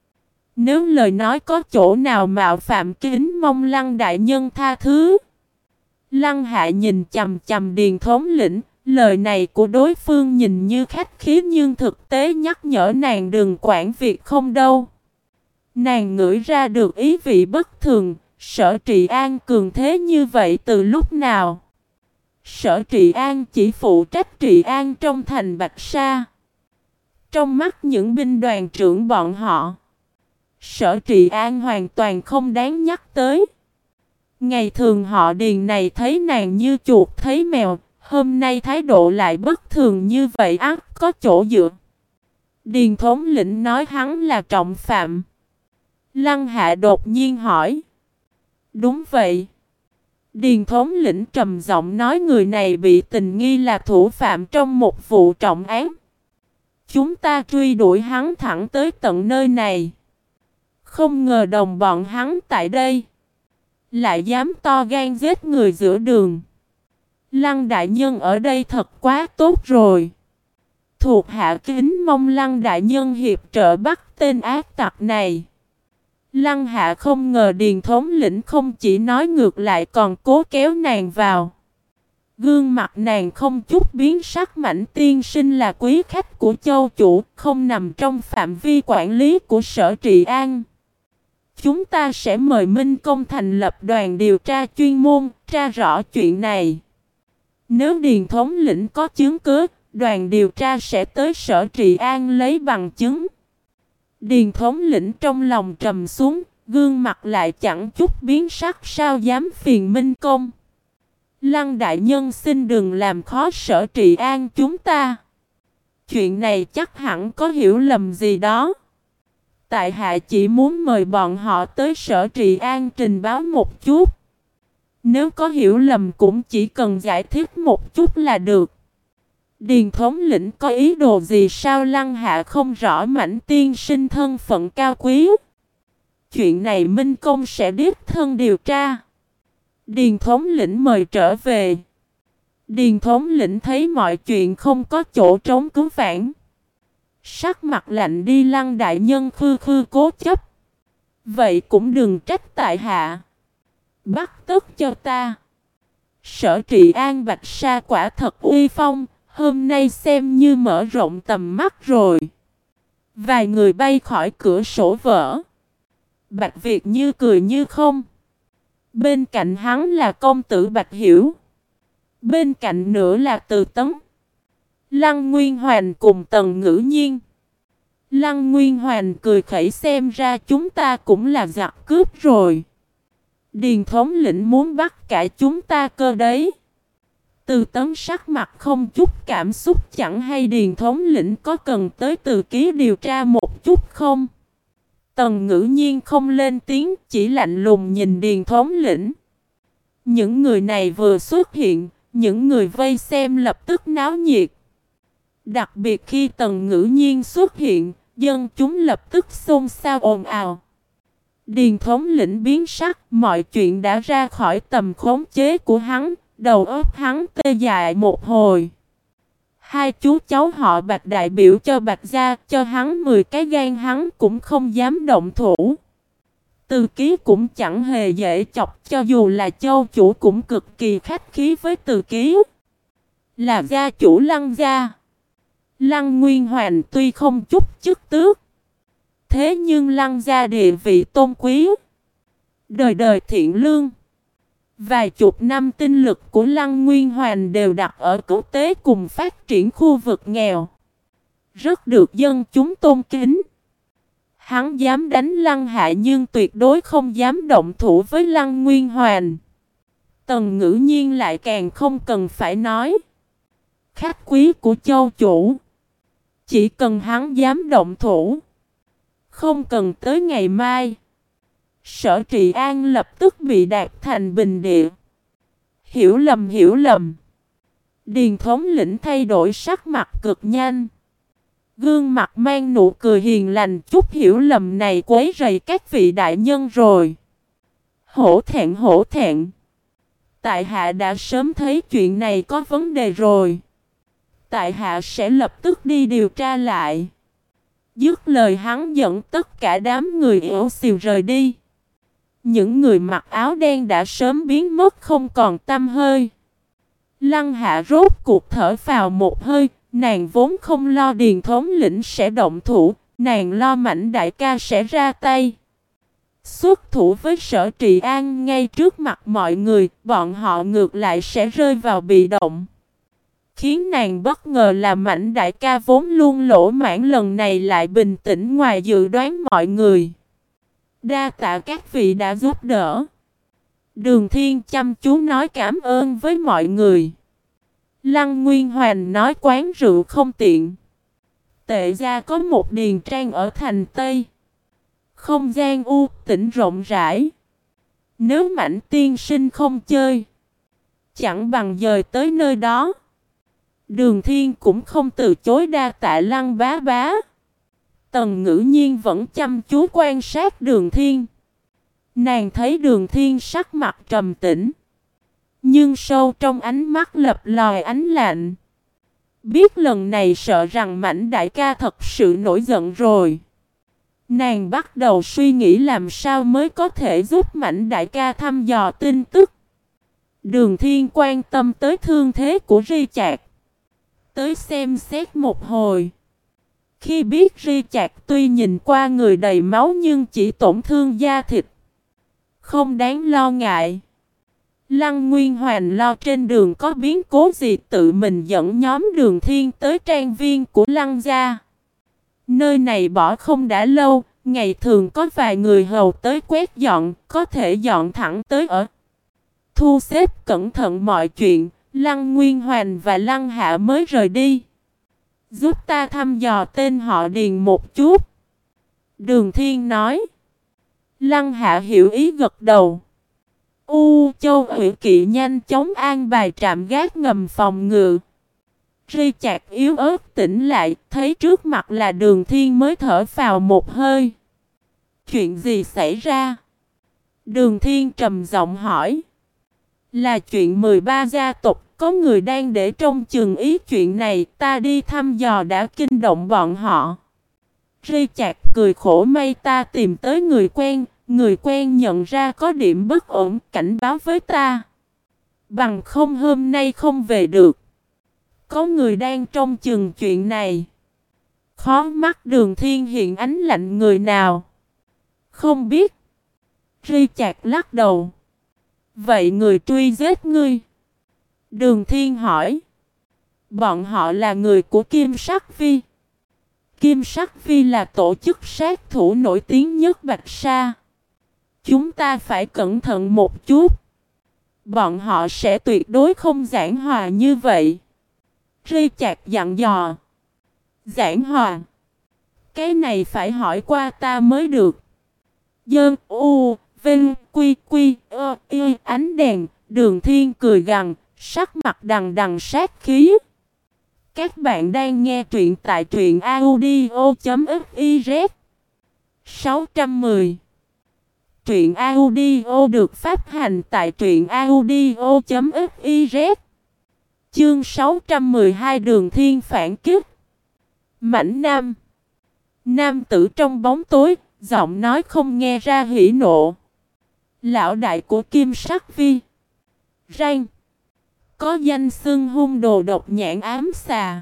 A: Nếu lời nói có chỗ nào mạo phạm kính mong Lăng đại nhân tha thứ. Lăng Hạ nhìn chầm chầm Điền thống lĩnh, lời này của đối phương nhìn như khách khí nhưng thực tế nhắc nhở nàng đừng quản việc không đâu. Nàng ngửi ra được ý vị bất thường, Sở Trị An cường thế như vậy từ lúc nào? Sở Trị An chỉ phụ trách trị an trong thành Bạch Sa. Trong mắt những binh đoàn trưởng bọn họ, Sở Trị An hoàn toàn không đáng nhắc tới. Ngày thường họ Điền này thấy nàng như chuột thấy mèo, hôm nay thái độ lại bất thường như vậy ắt có chỗ dựa. Điền thống lĩnh nói hắn là trọng phạm. Lăng Hạ đột nhiên hỏi. Đúng vậy. Điền thống lĩnh trầm giọng nói người này bị tình nghi là thủ phạm trong một vụ trọng án. Chúng ta truy đuổi hắn thẳng tới tận nơi này. Không ngờ đồng bọn hắn tại đây lại dám to gan giết người giữa đường. Lăng đại nhân ở đây thật quá tốt rồi. Thuộc hạ kính mong Lăng đại nhân hiệp trợ bắt tên ác tặc này. Lăng Hạ không ngờ Điền thống lĩnh không chỉ nói ngược lại còn cố kéo nàng vào. Gương mặt nàng không chút biến sắc mảnh tiên sinh là quý khách của châu chủ, không nằm trong phạm vi quản lý của Sở Trị An. Chúng ta sẽ mời Minh Công thành lập đoàn điều tra chuyên môn, tra rõ chuyện này. Nếu Điền thống lĩnh có chứng cứ, đoàn điều tra sẽ tới Sở Trị An lấy bằng chứng. Điền thống lĩnh trong lòng trầm xuống, gương mặt lại chẳng chút biến sắc sao dám phiền Minh Công. Lăng đại nhân xin đừng làm khó Sở Trị An chúng ta. Chuyện này chắc hẳn có hiểu lầm gì đó. Tại hạ chỉ muốn mời bọn họ tới Sở Trị An trình báo một chút. Nếu có hiểu lầm cũng chỉ cần giải thích một chút là được. Điền thống lĩnh có ý đồ gì sao Lăng Hạ không rõ mảnh tiên sinh thân phận cao quý. Chuyện này Minh Công sẽ đích thân điều tra. Điền thống lĩnh mời trở về. Điền thống lĩnh thấy mọi chuyện không có chỗ trống cứu vãn. Sắc mặt lạnh đi Lăng đại nhân khư khư cố chấp. Vậy cũng đừng trách tại hạ. Bắt tức cho ta. Sở Trị An Bạch Sa quả thật uy phong. Hôm nay xem như mở rộng tầm mắt rồi. Vài người bay khỏi cửa sổ vỡ. Bạch Việt như cười như không. Bên cạnh hắn là công tử Bạch Hiểu. Bên cạnh nữa là Từ Tấn, Lăng Nguyên Hoành cùng Tần Ngữ Nhiên. Lăng Nguyên Hoành cười khẩy, xem ra chúng ta cũng là giặc cướp rồi. Điền thống lĩnh muốn bắt cả chúng ta cơ đấy. Từ Tấn sắc mặt không chút cảm xúc, chẳng hay Điền thống lĩnh có cần tới Từ Ký điều tra một chút không? Tần Ngữ Nhiên không lên tiếng, chỉ lạnh lùng nhìn Điền thống lĩnh. Những người này vừa xuất hiện, những người vây xem lập tức náo nhiệt. Đặc biệt khi Tần Ngữ Nhiên xuất hiện, dân chúng lập tức xôn xao ồn ào. Điền thống lĩnh biến sắc, mọi chuyện đã ra khỏi tầm khống chế của hắn, đầu óc hắn tê dại một hồi. Hai chú cháu họ Bạch đại biểu cho Bạch gia, cho hắn mười cái gan hắn cũng không dám động thủ. Từ Ký cũng chẳng hề dễ chọc, cho dù là châu chủ cũng cực kỳ khách khí với Từ Ký. Là gia chủ Lăng gia. Lăng Nguyên Hoành tuy không chút chức tước, thế nhưng Lăng gia địa vị tôn quý, đời đời thiện lương. Vài chục năm tinh lực của Lăng Nguyên Hoành đều đặt ở cứu tế cùng phát triển khu vực nghèo, rất được dân chúng tôn kính. Hắn dám đánh Lăng Hạ nhưng tuyệt đối không dám động thủ với Lăng Nguyên Hoành. Tần Ngữ Nhiên lại càng không cần phải nói. Khách quý của châu chủ, chỉ cần hắn dám động thủ, không cần tới ngày mai, Sở Trị An lập tức bị đạp thành bình địa. Hiểu lầm, hiểu lầm. Điền thống lĩnh thay đổi sắc mặt cực nhanh. Gương mặt mang nụ cười hiền lành, chút hiểu lầm này quấy rầy các vị đại nhân rồi. Hổ thẹn, hổ thẹn. Tại hạ đã sớm thấy chuyện này có vấn đề rồi. Tại hạ sẽ lập tức đi điều tra lại. Dứt lời hắn dẫn tất cả đám người yếu xìu rời đi. Những người mặc áo đen đã sớm biến mất không còn tăm hơi. Lăng Hạ rốt cuộc thở phào một hơi. Nàng vốn không lo Điền thống lĩnh sẽ động thủ, nàng lo Mãnh đại ca sẽ ra tay. Xuất thủ với Sở Trị An ngay trước mặt mọi người, bọn họ ngược lại sẽ rơi vào bị động. Khiến nàng bất ngờ là Mãnh đại ca vốn luôn lỗ mãn lần này lại bình tĩnh ngoài dự đoán mọi người. Đa tạ các vị đã giúp đỡ. Đường Thiên chăm chú nói cảm ơn với mọi người. Lăng Nguyên Hoành nói quán rượu không tiện. Tệ gia có một điền trang ở thành Tây. Không gian u tĩnh rộng rãi. Nếu Mãnh tiên sinh không chơi, chẳng bằng dời tới nơi đó. Đường Thiên cũng không từ chối, đa tạ Lăng bá bá. Tần Ngữ Nhiên vẫn chăm chú quan sát Đường Thiên. Nàng thấy Đường Thiên sắc mặt trầm tĩnh, nhưng sâu trong ánh mắt lập lòi ánh lạnh. Biết lần này sợ rằng Mãnh đại ca thật sự nổi giận rồi. Nàng bắt đầu suy nghĩ làm sao mới có thể giúp Mãnh đại ca thăm dò tin tức. Đường Thiên quan tâm tới thương thế của Ri Chạc, tới xem xét một hồi. Khi biết Ri Chạc tuy nhìn qua người đầy máu nhưng chỉ tổn thương da thịt, không đáng lo ngại. Lăng Nguyên Hoành lo trên đường có biến cố gì tự mình dẫn nhóm Đường Thiên tới trang viên của Lăng gia. Nơi này bỏ không đã lâu, ngày thường có vài người hầu tới quét dọn, có thể dọn thẳng tới ở. Thu xếp cẩn thận mọi chuyện, Lăng Nguyên Hoành và Lăng Hạ mới rời đi. Giúp ta thăm dò tên họ Điền một chút. Đường Thiên nói. Lăng Hạ hiểu ý gật đầu. U Châu Ủy Kỵ nhanh chóng an bài trạm gác ngầm phòng ngự. Ri Chạc yếu ớt tỉnh lại, thấy trước mặt là Đường Thiên mới thở phào một hơi. Chuyện gì xảy ra? Đường Thiên trầm giọng hỏi. Là chuyện mười ba gia tộc, có người đang để trông chừng ý chuyện này, ta đi thăm dò đã kinh động bọn họ. Ri Chạc cười khổ, may ta tìm tới người quen. Người quen nhận ra có điểm bất ổn, cảnh báo với ta. Bằng không hôm nay không về được. Có người đang trông chừng chuyện này. Khó mắt Đường Thiên hiện ánh lạnh, người nào? Không biết. Ri Chạc lắc đầu. Vậy người truy giết ngươi? Đường Thiên hỏi. Bọn họ là người của Kim Sắc Vi. Kim Sắc Vi là tổ chức sát thủ nổi tiếng nhất Bạch Sa. Chúng ta phải cẩn thận một chút. Bọn họ sẽ tuyệt đối không giảng hòa như vậy. Rê Chạc dặn dò. Giảng hòa? Cái này phải hỏi qua ta mới được. Dơn u, vinh, quy quy, ơ, y, ánh đèn. Đường Thiên cười gằn, sắc mặt đằng đằng sát khí. Các bạn đang nghe truyện tại truyện audio.fiz. sáu trăm mười. Truyện audio được phát hành tại truyện audio.fiz. Chương sáu trăm mười hai Đường Thiên phản kích. Mảnh Nam. Nam tử trong bóng tối, giọng nói không nghe ra hỉ nộ. Lão đại của Kim Sắc Vi. Rang. Có danh xưng hung đồ độc nhãn ám xà.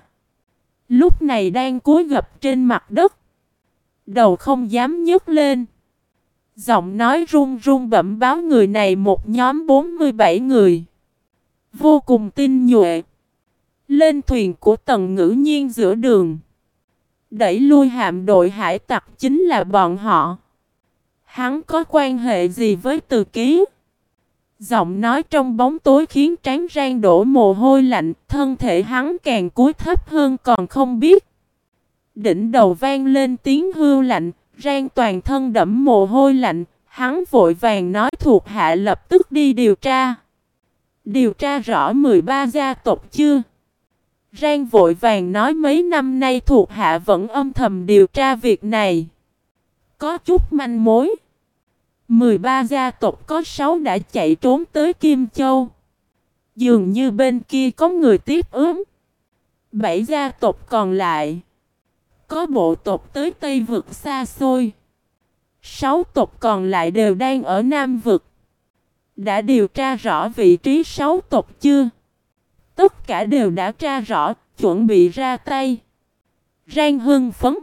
A: Lúc này đang cúi gập trên mặt đất. Đầu không dám nhấc lên. Giọng nói run run bẩm báo người này một nhóm bốn mươi bảy người. Vô cùng tinh nhuệ. Lên thuyền của Tần Ngữ Nhiên giữa đường. Đẩy lui hạm đội hải tặc chính là bọn họ. Hắn có quan hệ gì với Từ Ký? Giọng nói trong bóng tối khiến trán Rang đổ mồ hôi lạnh, thân thể hắn càng cúi thấp hơn còn không biết. Đỉnh đầu vang lên tiếng hưu lạnh, Rang toàn thân đẫm mồ hôi lạnh, hắn vội vàng nói thuộc hạ lập tức đi điều tra. Điều tra rõ mười ba gia tộc chưa? Rang vội vàng nói mấy năm nay thuộc hạ vẫn âm thầm điều tra việc này. Có chút manh mối. mười ba gia tộc có sáu đã chạy trốn tới Kim Châu. Dường như bên kia có người tiếp ứng. bảy gia tộc còn lại. Có bộ tộc tới Tây Vực xa xôi. sáu tộc còn lại đều đang ở Nam Vực. Đã điều tra rõ vị trí sáu tộc chưa? Tất cả đều đã tra rõ, chuẩn bị ra tay. Rang hưng phấn.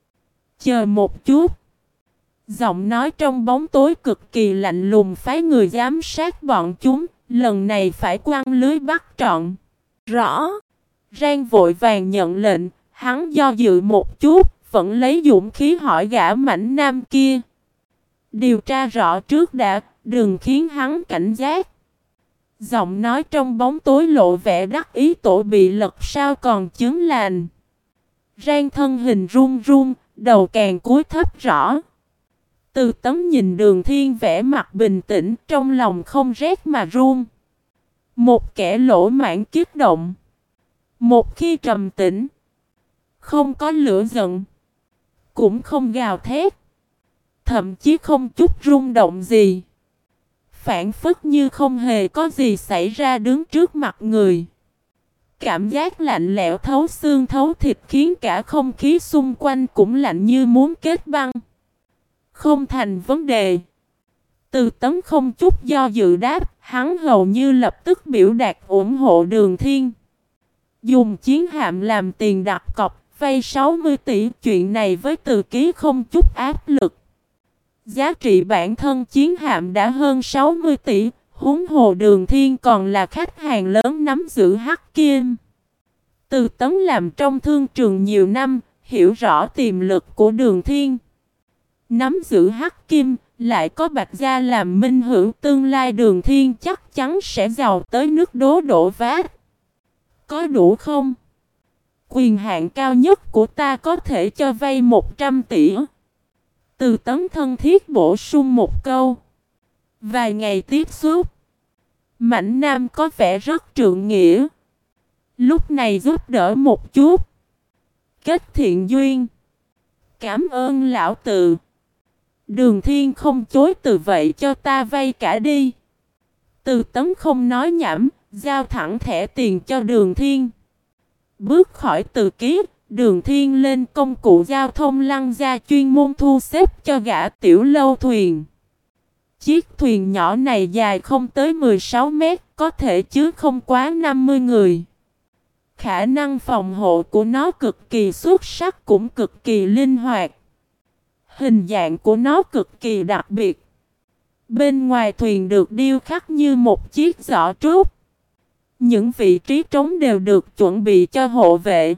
A: Chờ một chút. Giọng nói trong bóng tối cực kỳ lạnh lùng phái người giám sát bọn chúng, lần này phải quăng lưới bắt trọn. Rõ. Rang vội vàng nhận lệnh, hắn do dự một chút, vẫn lấy dũng khí hỏi gã Mảnh Nam kia. Điều tra rõ trước đã, đừng khiến hắn cảnh giác. Giọng nói trong bóng tối lộ vẻ đắc ý tổ bị lật sao còn chứng lành. Rang thân hình run run, đầu càng cúi thấp rõ. Từ Tấn nhìn Đường Thiên vẻ mặt bình tĩnh, trong lòng không rét mà run. Một kẻ lỗ mãn kích động. Một khi trầm tĩnh, không có lửa giận, cũng không gào thét, thậm chí không chút rung động gì. Phản phất như không hề có gì xảy ra đứng trước mặt người. Cảm giác lạnh lẽo thấu xương thấu thịt khiến cả không khí xung quanh cũng lạnh như muốn kết băng. Không thành vấn đề. Từ Tấn không chút do dự đáp, hắn hầu như lập tức biểu đạt ủng hộ Đường Thiên. Dùng chiến hạm làm tiền đặt cọc, vay sáu mươi tỷ, chuyện này với Từ Ký không chút áp lực. Giá trị bản thân chiến hạm đã hơn sáu mươi tỷ, huống hồ Đường Thiên còn là khách hàng lớn nắm giữ Hắc Kim. Từ Tấn làm trong thương trường nhiều năm, hiểu rõ tiềm lực của Đường Thiên. Nắm giữ Hắc Kim, lại có Bạch Gia làm minh hữu, tương lai Đường Thiên chắc chắn sẽ giàu tới nước đố đổ vát. Có đủ không? Quyền hạn cao nhất của ta có thể cho vay một trăm tỷ. Từ Tấn thân thiết bổ sung một câu. Vài ngày tiếp xúc, Mảnh Nam có vẻ rất trượng nghĩa. Lúc này giúp đỡ một chút, kết thiện duyên. Cảm ơn lão Từ. Đường Thiên không chối từ, vậy cho ta vay cả đi. Từ Tấn không nói nhảm, giao thẳng thẻ tiền cho Đường Thiên. Bước khỏi Từ Ký, Đường Thiên lên công cụ giao thông lăng gia chuyên môn thu xếp cho gã tiểu lâu thuyền. Chiếc thuyền nhỏ này dài không tới mười sáu mét, có thể chứa không quá năm mươi người. Khả năng phòng hộ của nó cực kỳ xuất sắc cũng cực kỳ linh hoạt. Hình dạng của nó cực kỳ đặc biệt. Bên ngoài thuyền được điêu khắc như một chiếc giỏ trúc. Những vị trí trống đều được chuẩn bị cho hộ vệ.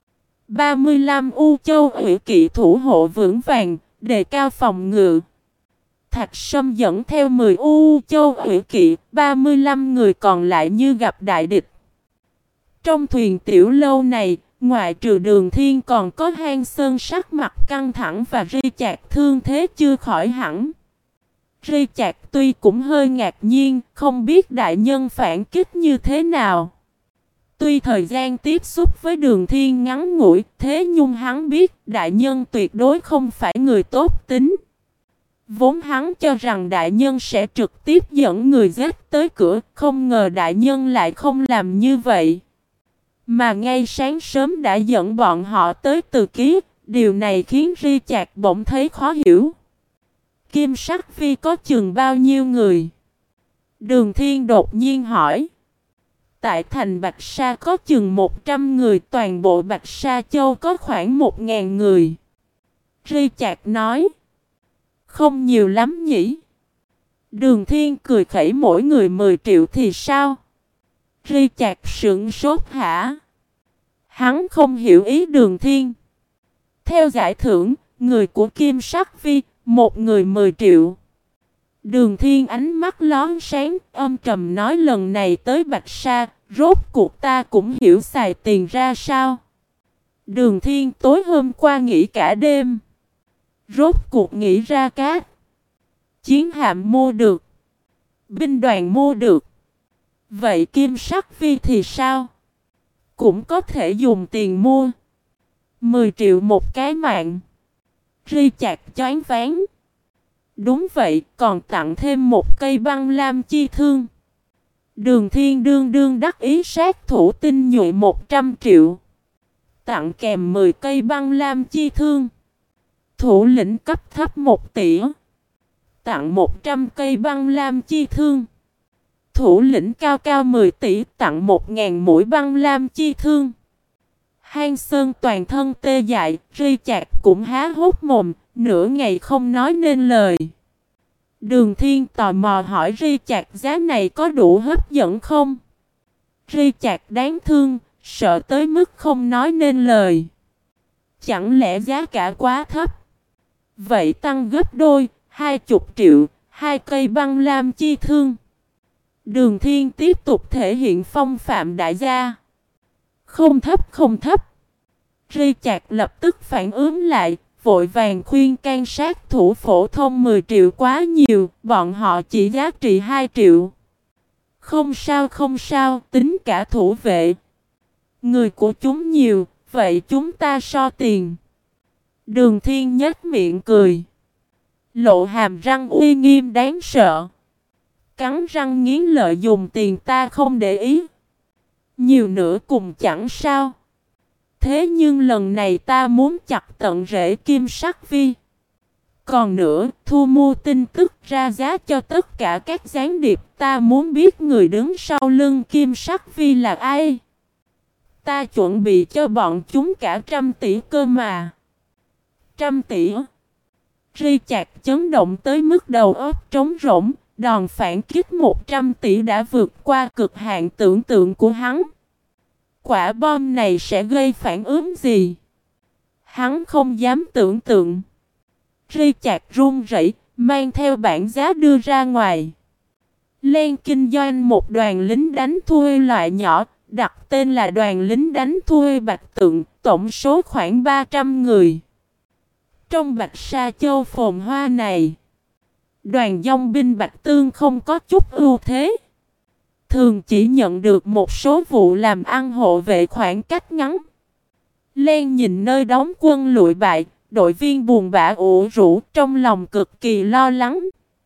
A: ba mươi lăm U Châu Hủy Kỵ thủ hộ vững vàng, đề cao phòng ngự. Thạch Sâm dẫn theo mười U Châu Hủy Kỵ, ba mươi lăm người còn lại như gặp đại địch. Trong thuyền tiểu lâu này, ngoại trừ Đường Thiên còn có Hang Sơn sắc mặt căng thẳng và Ri Chạc thương thế chưa khỏi hẳn. Ri Chạc tuy cũng hơi ngạc nhiên, không biết đại nhân phản kích như thế nào. Tuy thời gian tiếp xúc với Đường Thiên ngắn ngủi, thế nhưng hắn biết đại nhân tuyệt đối không phải người tốt tính. Vốn hắn cho rằng đại nhân sẽ trực tiếp dẫn người giết tới cửa, không ngờ đại nhân lại không làm như vậy. Mà ngay sáng sớm đã dẫn bọn họ tới Từ Ký, điều này khiến Ri Chạc bỗng thấy khó hiểu. Kim Sắc Phi có chừng bao nhiêu người? Đường Thiên đột nhiên hỏi. Tại thành Bạch Sa có chừng một trăm người, toàn bộ Bạch Sa Châu có khoảng một ngàn người. Ri Chạc nói. Không nhiều lắm nhỉ? Đường Thiên cười khẩy, mỗi người mười triệu thì sao? Ri Chạc sững sốt hả? Hắn không hiểu ý Đường Thiên. Theo giải thưởng, người của Kim Sắc Vi, một người mười triệu. Đường Thiên ánh mắt lóe sáng, âm trầm nói lần này tới Bạch Sa, rốt cuộc ta cũng hiểu xài tiền ra sao. Đường Thiên tối hôm qua nghĩ cả đêm. Rốt cuộc nghĩ ra cát. Chiến hạm mua được. Binh đoàn mua được. Vậy Kim Sắc Vi thì sao? Cũng có thể dùng tiền mua. mười triệu một cái mạng. Ri Chạc choáng váng. Đúng vậy, còn tặng thêm một cây băng lam chi thương. Đường Thiên đương đương đắc ý, sát thủ tinh nhuệ một trăm triệu. Tặng kèm mười cây băng lam chi thương. Thủ lĩnh cấp thấp một tỷ. Tặng một trăm cây băng lam chi thương. Thủ lĩnh cao cao mười tỷ, tặng một ngàn mũi băng lam chi thương. Hang Sơn toàn thân tê dại, Ri Chạc cũng há hốt mồm, nửa ngày không nói nên lời. Đường Thiên tò mò hỏi Ri Chạc giá này có đủ hấp dẫn không? Ri Chạc đáng thương, sợ tới mức không nói nên lời. Chẳng lẽ giá cả quá thấp? Vậy tăng gấp đôi, hai chục triệu, hai cây băng lam chi thương. Đường Thiên tiếp tục thể hiện phong phạm đại gia. Không thấp không thấp. Ri Chạc lập tức phản ứng lại, vội vàng khuyên can sát thủ phổ thông mười triệu quá nhiều, bọn họ chỉ giá trị hai triệu. Không sao không sao, tính cả thủ vệ. Người của chúng nhiều, vậy chúng ta so tiền. Đường Thiên nhếch miệng cười. Lộ hàm răng uy nghiêm đáng sợ. Cắn răng nghiến lợi dùng tiền ta không để ý. Nhiều nữa cùng chẳng sao. Thế nhưng lần này ta muốn chặt tận rễ Kim Sắc Vi. Còn nữa, thu mua tin tức ra giá cho tất cả các gián điệp. Ta muốn biết người đứng sau lưng Kim Sắc Vi là ai. Ta chuẩn bị cho bọn chúng cả trăm tỷ cơ mà. Trăm tỷ. Ri Chạc chấn động tới mức đầu óc trống rỗng. Đòn phản kích một trăm tỷ đã vượt qua cực hạn tưởng tượng của hắn. Quả bom này sẽ gây phản ứng gì? Hắn không dám tưởng tượng. Ri Chạc run rẩy, mang theo bảng giá đưa ra ngoài. Len kinh doanh một đoàn lính đánh thuê loại nhỏ, đặt tên là đoàn lính đánh thuê Bạch Tượng, tổng số khoảng ba trăm người. Trong Bạch Sa Châu phồn hoa này, đoàn dòng binh Bạch Tương không có chút ưu thế. Thường chỉ nhận được một số vụ làm ăn hộ vệ khoảng cách ngắn. Len nhìn nơi đóng quân lụi bại, đội viên buồn bã ủ rũ, trong lòng cực kỳ lo lắng.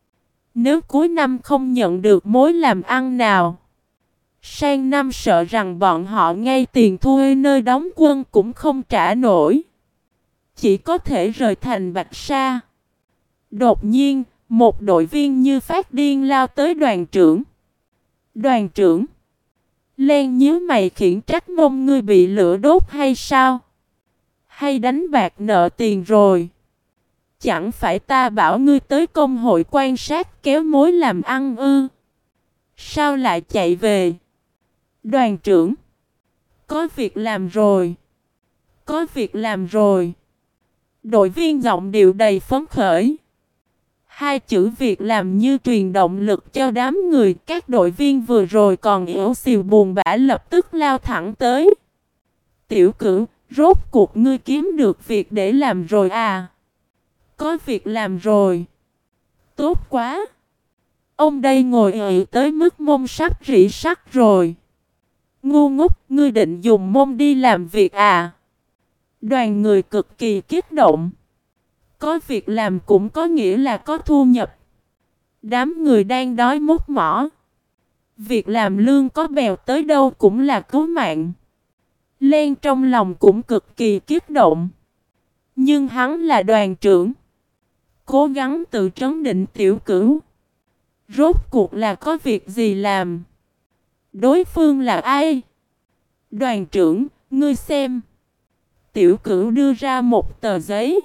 A: Nếu cuối năm không nhận được mối làm ăn nào, sang năm sợ rằng bọn họ ngay tiền thuê nơi đóng quân cũng không trả nổi. Chỉ có thể rời thành Bạch Sa. Đột nhiên, một đội viên như phát điên lao tới đoàn trưởng. Đoàn trưởng. Len nhíu mày khiển trách mông ngươi bị lửa đốt hay sao? Hay đánh bạc nợ tiền rồi? Chẳng phải ta bảo ngươi tới công hội quan sát kéo mối làm ăn ư? Sao lại chạy về? Đoàn trưởng, có việc làm rồi. Có việc làm rồi. Đội viên giọng điệu đầy phấn khởi. Hai chữ việc làm như truyền động lực cho đám người. Các đội viên vừa rồi còn yếu xìu buồn bã lập tức lao thẳng tới. Tiểu Cửu, rốt cuộc ngươi kiếm được việc để làm rồi à? Có việc làm rồi. Tốt quá. Ông đây ngồi ị tới mức mông sắp rỉ sắt rồi. Ngu ngốc, ngươi định dùng mông đi làm việc à? Đoàn người cực kỳ kích động. Có việc làm cũng có nghĩa là có thu nhập. Đám người đang đói mút mỏ. Việc làm lương có bèo tới đâu cũng là cứu mạng. Len trong lòng cũng cực kỳ kích động. Nhưng hắn là đoàn trưởng. Cố gắng tự trấn định Tiểu Cửu. Rốt cuộc là có việc gì làm? Đối phương là ai? Đoàn trưởng, ngươi xem. Tiểu Cửu đưa ra một tờ giấy.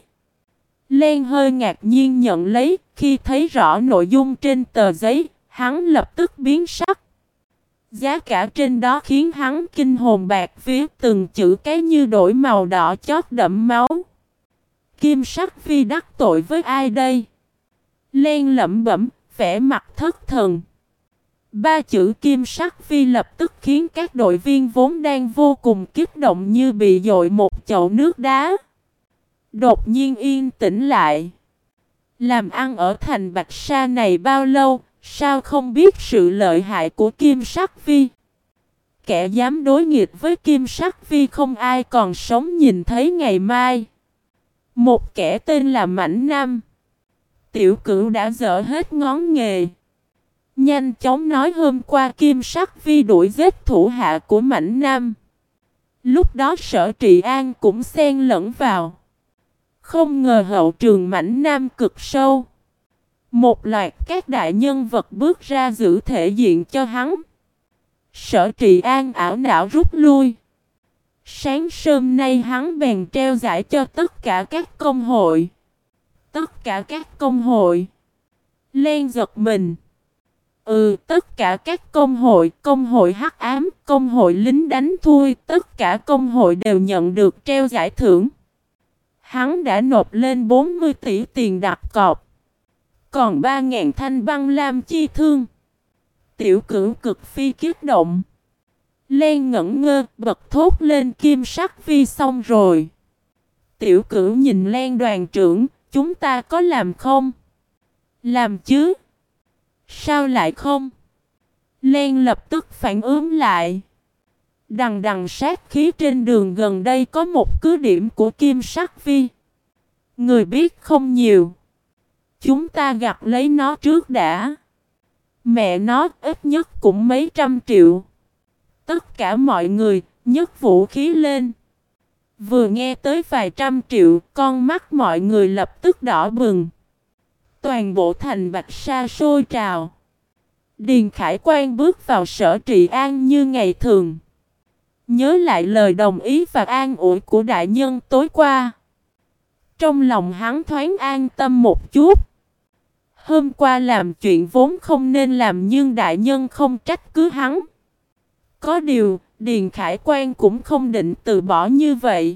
A: Len hơi ngạc nhiên nhận lấy. Khi thấy rõ nội dung trên tờ giấy, hắn lập tức biến sắc. Giá cả trên đó khiến hắn kinh hồn bạc vía, từng chữ cái như đổi màu đỏ chót đẫm máu. Kim Sắc Vi đắc tội với ai đây? Len lẩm bẩm, vẻ mặt thất thần. Ba chữ Kim Sắc Vi lập tức khiến các đội viên vốn đang vô cùng kích động như bị dội một chậu nước đá. Đột nhiên yên tĩnh lại. Làm ăn ở thành Bạch Sa này bao lâu, sao không biết sự lợi hại của Kim Sắc Vi? Kẻ dám đối nghịch với Kim Sắc Vi không ai còn sống nhìn thấy ngày mai. Một kẻ tên là Mãnh Nam. Tiểu Cửu đã dở hết ngón nghề. Nhanh chóng nói hôm qua Kim Sắc Vi đuổi giết thủ hạ của Mãnh Nam. Lúc đó Sở Trị An cũng xen lẫn vào. Không ngờ hậu trường Mãnh Nam cực sâu. Một loạt các đại nhân vật bước ra giữ thể diện cho hắn. Sở Trị An ảo não rút lui. Sáng sớm nay hắn bèn treo giải cho tất cả các công hội. Tất cả các công hội. Len giật mình. Ừ, tất cả các công hội, công hội hắc ám, công hội lính đánh thui, tất cả công hội đều nhận được treo giải thưởng. Hắn đã nộp lên bốn mươi tỷ tiền đặt cọc. Còn ba ngàn thanh băng lam chi thương. Tiểu Cửu cực phi kích động. Len ngẩn ngơ, bật thốt lên Kim Sắc Vi xong rồi. Tiểu Cửu nhìn Len đoàn trưởng, chúng ta có làm không? Làm chứ. Sao lại không? Len lập tức phản ứng lại. Đằng đằng sát khí trên đường gần đây có một cứ điểm của Kim Sắc Vi. Người biết không nhiều. Chúng ta gặt lấy nó trước đã. Mẹ nó ít nhất cũng mấy trăm triệu. Tất cả mọi người nhấc vũ khí lên. Vừa nghe tới vài trăm triệu, con mắt mọi người lập tức đỏ bừng. Toàn bộ thành Bạch Sa sôi trào. Điền Khải Quan bước vào Sở Trị An như ngày thường. Nhớ lại lời đồng ý và an ủi của đại nhân tối qua. Trong lòng hắn thoáng an tâm một chút. Hôm qua làm chuyện vốn không nên làm nhưng đại nhân không trách cứ hắn. Có điều, Điền Khải Quan cũng không định từ bỏ như vậy.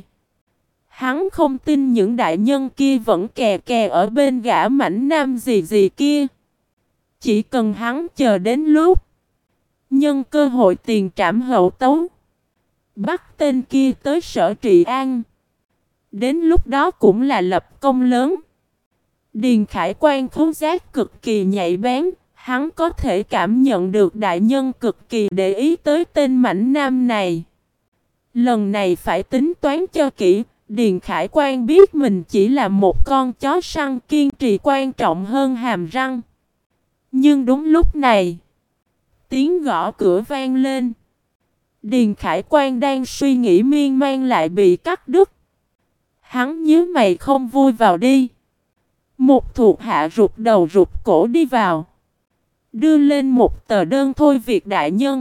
A: Hắn không tin những đại nhân kia vẫn kè kè ở bên gã Mãnh Nam gì gì kia. Chỉ cần hắn chờ đến lúc nhân cơ hội tiền trảm hậu tấu, bắt tên kia tới Sở Trị An. Đến lúc đó cũng là lập công lớn. Điền Khải Quan khứu giác cực kỳ nhạy bén. Hắn có thể cảm nhận được đại nhân cực kỳ để ý tới tên Mãnh Nam này. Lần này phải tính toán cho kỹ. Điền Khải Quan biết mình chỉ là một con chó săn, kiên trì quan trọng hơn hàm răng. Nhưng đúng lúc này, tiếng gõ cửa vang lên. Điền Khải Quan đang suy nghĩ miên man lại bị cắt đứt. Hắn nhíu mày không vui vào đi. Một thuộc hạ rụt đầu rụt cổ đi vào. Đưa lên một tờ đơn thôi việc đại nhân.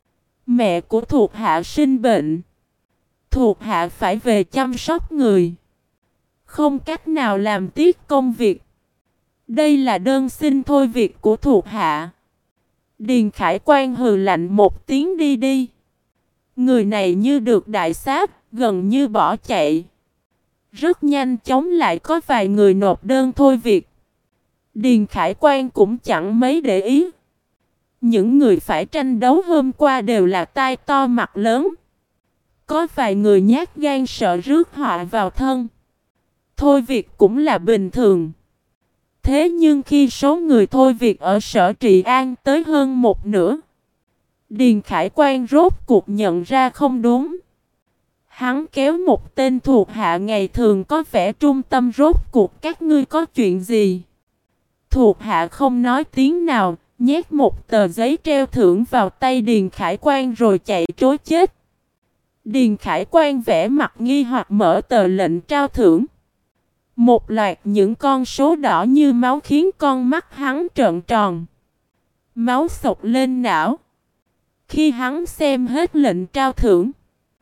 A: Mẹ của thuộc hạ sinh bệnh. Thuộc hạ phải về chăm sóc người. Không cách nào làm tiếc công việc. Đây là đơn xin thôi việc của thuộc hạ. Điền Khải Quan hừ lạnh một tiếng đi đi. Người này như được đại sát, gần như bỏ chạy. Rất nhanh chóng lại có vài người nộp đơn thôi việc. Điền Khải Quan cũng chẳng mấy để ý. Những người phải tranh đấu hôm qua đều là tai to mặt lớn. Có vài người nhát gan sợ rước họa vào thân. Thôi việc cũng là bình thường. Thế nhưng khi số người thôi việc ở Sở Trị An tới hơn một nửa, Điền Khải Quan rốt cuộc nhận ra không đúng. Hắn kéo một tên thuộc hạ ngày thường có vẻ trung tâm, rốt cuộc các ngươi có chuyện gì? Thuộc hạ không nói tiếng nào, nhét một tờ giấy treo thưởng vào tay Điền Khải Quan rồi chạy trối chết. Điền Khải Quan vẽ mặt nghi hoặc mở tờ lệnh trao thưởng. Một loạt những con số đỏ như máu khiến con mắt hắn trợn tròn. Máu sộc lên não. Khi hắn xem hết lệnh trao thưởng,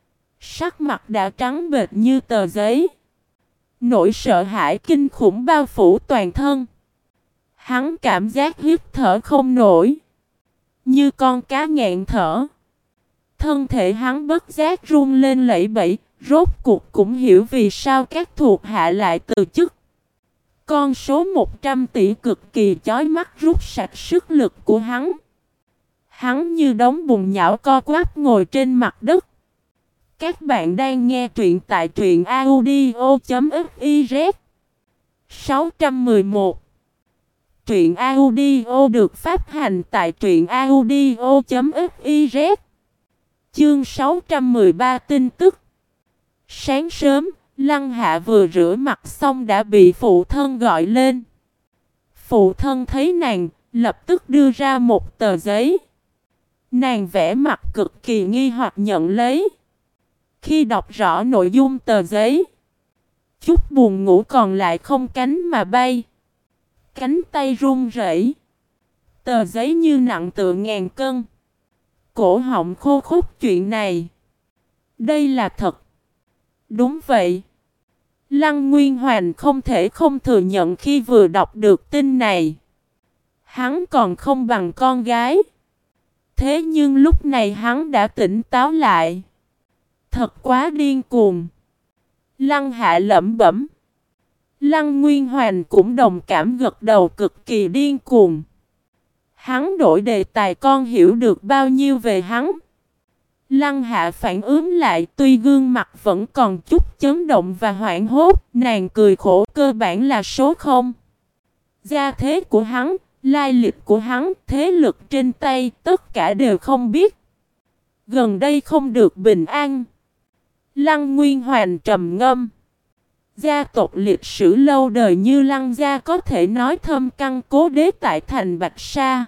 A: sắc mặt đã trắng bệch như tờ giấy. Nỗi sợ hãi kinh khủng bao phủ toàn thân. Hắn cảm giác hít thở không nổi, như con cá nghẹn thở. Thân thể hắn bất giác run lên lẩy bẩy, rốt cuộc cũng hiểu vì sao các thuộc hạ lại từ chức. Con số một trăm tỷ cực kỳ chói mắt rút sạch sức lực của hắn. Hắn như đống bùn nhão co quắp ngồi trên mặt đất. Các bạn đang nghe truyện tại truyện audio chấm fiz. sáu trăm mười một. Truyện audio được phát hành tại truyện audio chấm fiz. Chương sáu trăm mười ba tin tức. Sáng sớm, Lăng Hạ vừa rửa mặt xong đã bị phụ thân gọi lên. Phụ thân thấy nàng, lập tức đưa ra một tờ giấy. Nàng vẽ mặt cực kỳ nghi hoặc nhận lấy. Khi đọc rõ nội dung tờ giấy, chút buồn ngủ còn lại không cánh mà bay. Cánh tay run rẩy. Tờ giấy như nặng tựa ngàn cân. Cổ họng khô khốc, chuyện này, đây là thật. Đúng vậy. Lăng Nguyên Hoành không thể không thừa nhận khi vừa đọc được tin này. Hắn còn không bằng con gái. Thế nhưng lúc này hắn đã tỉnh táo lại. Thật quá điên cuồng. Lăng Hạ lẩm bẩm. Lăng Nguyên Hoành cũng đồng cảm gật đầu, cực kỳ điên cuồng. Hắn đổi đề tài, con hiểu được bao nhiêu về hắn? Lăng Hạ phản ứng lại, tuy gương mặt vẫn còn chút chấn động và hoảng hốt, nàng cười khổ, cơ bản là số không. Gia thế của hắn, lai lịch của hắn, thế lực trên tay, tất cả đều không biết. Gần đây không được bình an. Lăng Nguyên Hoành trầm ngâm. Gia tộc lịch sử lâu đời như Lăng gia có thể nói thâm căn cố đế tại thành Bạch Sa.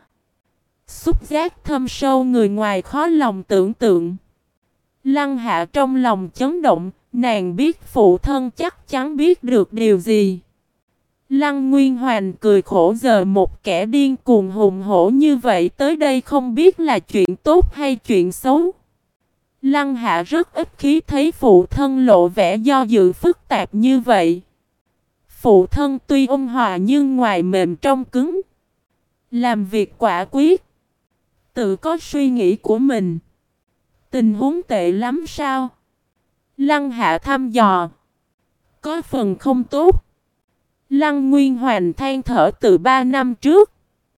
A: Xúc giác thâm sâu người ngoài khó lòng tưởng tượng. Lăng Hạ trong lòng chấn động, nàng biết phụ thân chắc chắn biết được điều gì. Lăng Nguyên Hoành cười khổ, giờ một kẻ điên cuồng hùng hổ như vậy tới đây không biết là chuyện tốt hay chuyện xấu. Lăng Hạ rất ít khi thấy phụ thân lộ vẻ do dự phức tạp như vậy. Phụ thân tuy ôn hòa nhưng ngoài mềm trong cứng. Làm việc quả quyết. Tự có suy nghĩ của mình. Tình huống tệ lắm sao? Lăng Hạ thăm dò. Có phần không tốt. Lăng Nguyên Hoành than thở, từ ba năm trước,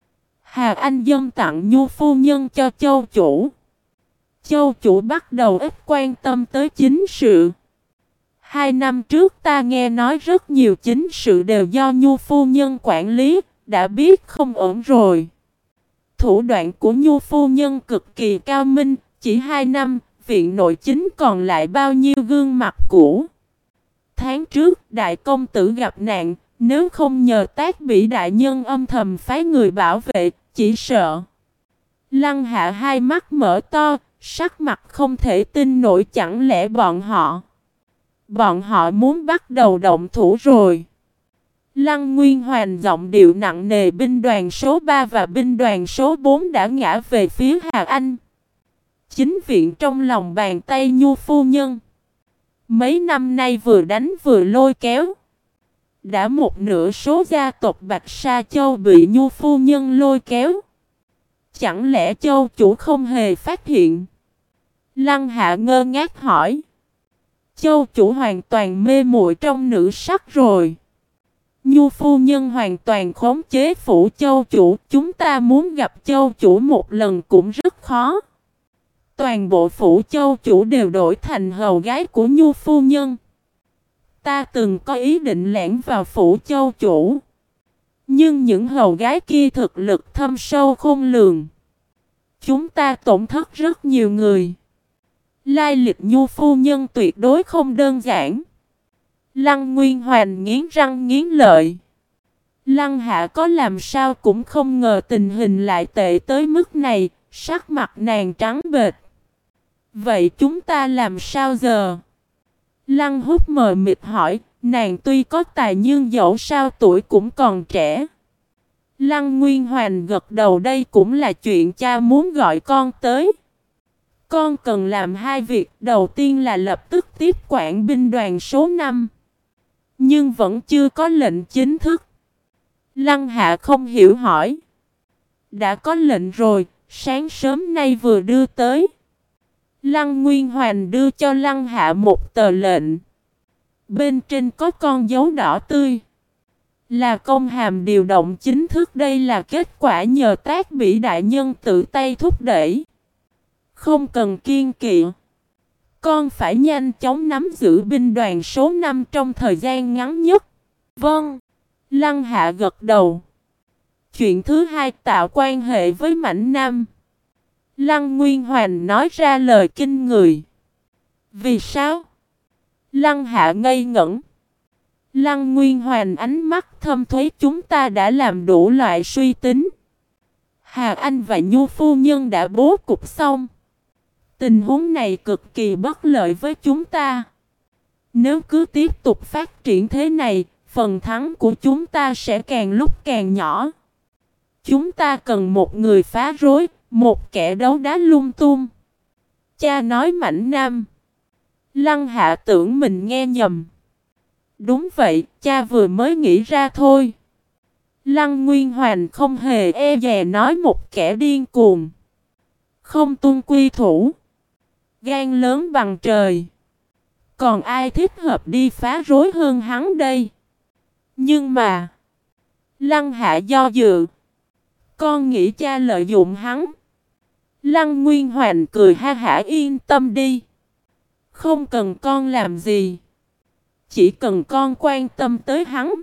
A: Hà Anh dâng tặng Nhu phu nhân cho châu chủ. Châu chủ bắt đầu ít quan tâm tới chính sự. Hai năm trước ta nghe nói rất nhiều chính sự đều do Nhu phu nhân quản lý, đã biết không ổn rồi. Thủ đoạn của Nhu phu nhân cực kỳ cao minh, chỉ hai năm, viện nội chính còn lại bao nhiêu gương mặt cũ. Tháng trước, đại công tử gặp nạn, nếu không nhờ Tác Bỉ đại nhân âm thầm phái người bảo vệ, chỉ sợ. Lăng Hạ hai mắt mở to, sắc mặt không thể tin nổi, chẳng lẽ bọn họ Bọn họ muốn bắt đầu động thủ rồi. Lăng Nguyên Hoành giọng điệu nặng nề, binh đoàn số ba và binh đoàn số bốn đã ngã về phía Hà Anh. Chính viện trong lòng bàn tay Nhu phu nhân. Mấy năm nay vừa đánh vừa lôi kéo. Đã một nửa số gia tộc Bạch Sa Châu bị Nhu phu nhân lôi kéo. Chẳng lẽ Châu chủ không hề phát hiện? Lăng Hạ ngơ ngác hỏi. Châu chủ hoàn toàn mê muội trong nữ sắc rồi. Nhu phu nhân hoàn toàn khống chế phủ Châu chủ. Chúng ta muốn gặp Châu chủ một lần cũng rất khó. Toàn bộ phủ Châu chủ đều đổi thành hầu gái của Nhu phu nhân. Ta từng có ý định lẻn vào phủ Châu chủ. Nhưng những hầu gái kia thực lực thâm sâu khôn lường. Chúng ta tổn thất rất nhiều người. Lai lịch Nhu phu nhân tuyệt đối không đơn giản. Lăng Nguyên Hoành nghiến răng nghiến lợi. Lăng Hạ có làm sao cũng không ngờ tình hình lại tệ tới mức này. Sắc mặt nàng trắng bệch. Vậy chúng ta làm sao giờ? Lăng Húc mờ mịt hỏi. Nàng tuy có tài nhưng dẫu sao tuổi cũng còn trẻ. Lăng Nguyên Hoành gật đầu, đây cũng là chuyện cha muốn gọi con tới. Con cần làm hai việc. Đầu tiên là lập tức tiếp quản binh đoàn số năm. Nhưng vẫn chưa có lệnh chính thức. Lăng Hạ không hiểu hỏi. Đã có lệnh rồi, sáng sớm nay vừa đưa tới. Lăng Nguyên Hoành đưa cho Lăng Hạ một tờ lệnh. Bên trên có con dấu đỏ tươi. Là công hàm điều động chính thức, đây là kết quả nhờ Tác Bỉ đại nhân tự tay thúc đẩy. Không cần kiêng kỵ. Con phải nhanh chóng nắm giữ binh đoàn số năm trong thời gian ngắn nhất. Vâng. Lăng Hạ gật đầu. Chuyện thứ hai, tạo quan hệ với Mãnh Nam. Lăng Nguyên Hoành nói ra lời kinh người. Vì sao? Lăng Hạ ngây ngẩn. Lăng Nguyên Hoành ánh mắt thâm thúy, chúng ta đã làm đủ loại suy tính. Hà Anh và Nhu phu nhân đã bố cục xong. Tình huống này cực kỳ bất lợi với chúng ta. Nếu cứ tiếp tục phát triển thế này, phần thắng của chúng ta sẽ càng lúc càng nhỏ. Chúng ta cần một người phá rối, một kẻ đấu đá lung tung. Cha nói Mãnh Nam. Lăng Hạ tưởng mình nghe nhầm. Đúng vậy, cha vừa mới nghĩ ra thôi. Lăng Nguyên Hoành không hề e dè nói một kẻ điên cuồng. Không tuân quy thủ. Gan lớn bằng trời. Còn ai thích hợp đi phá rối hơn hắn đây? Nhưng mà Lăng Hạ do dự. Con nghĩ cha lợi dụng hắn. Lăng Nguyên Hoành cười ha hả, yên tâm đi. Không cần con làm gì. Chỉ cần con quan tâm tới hắn.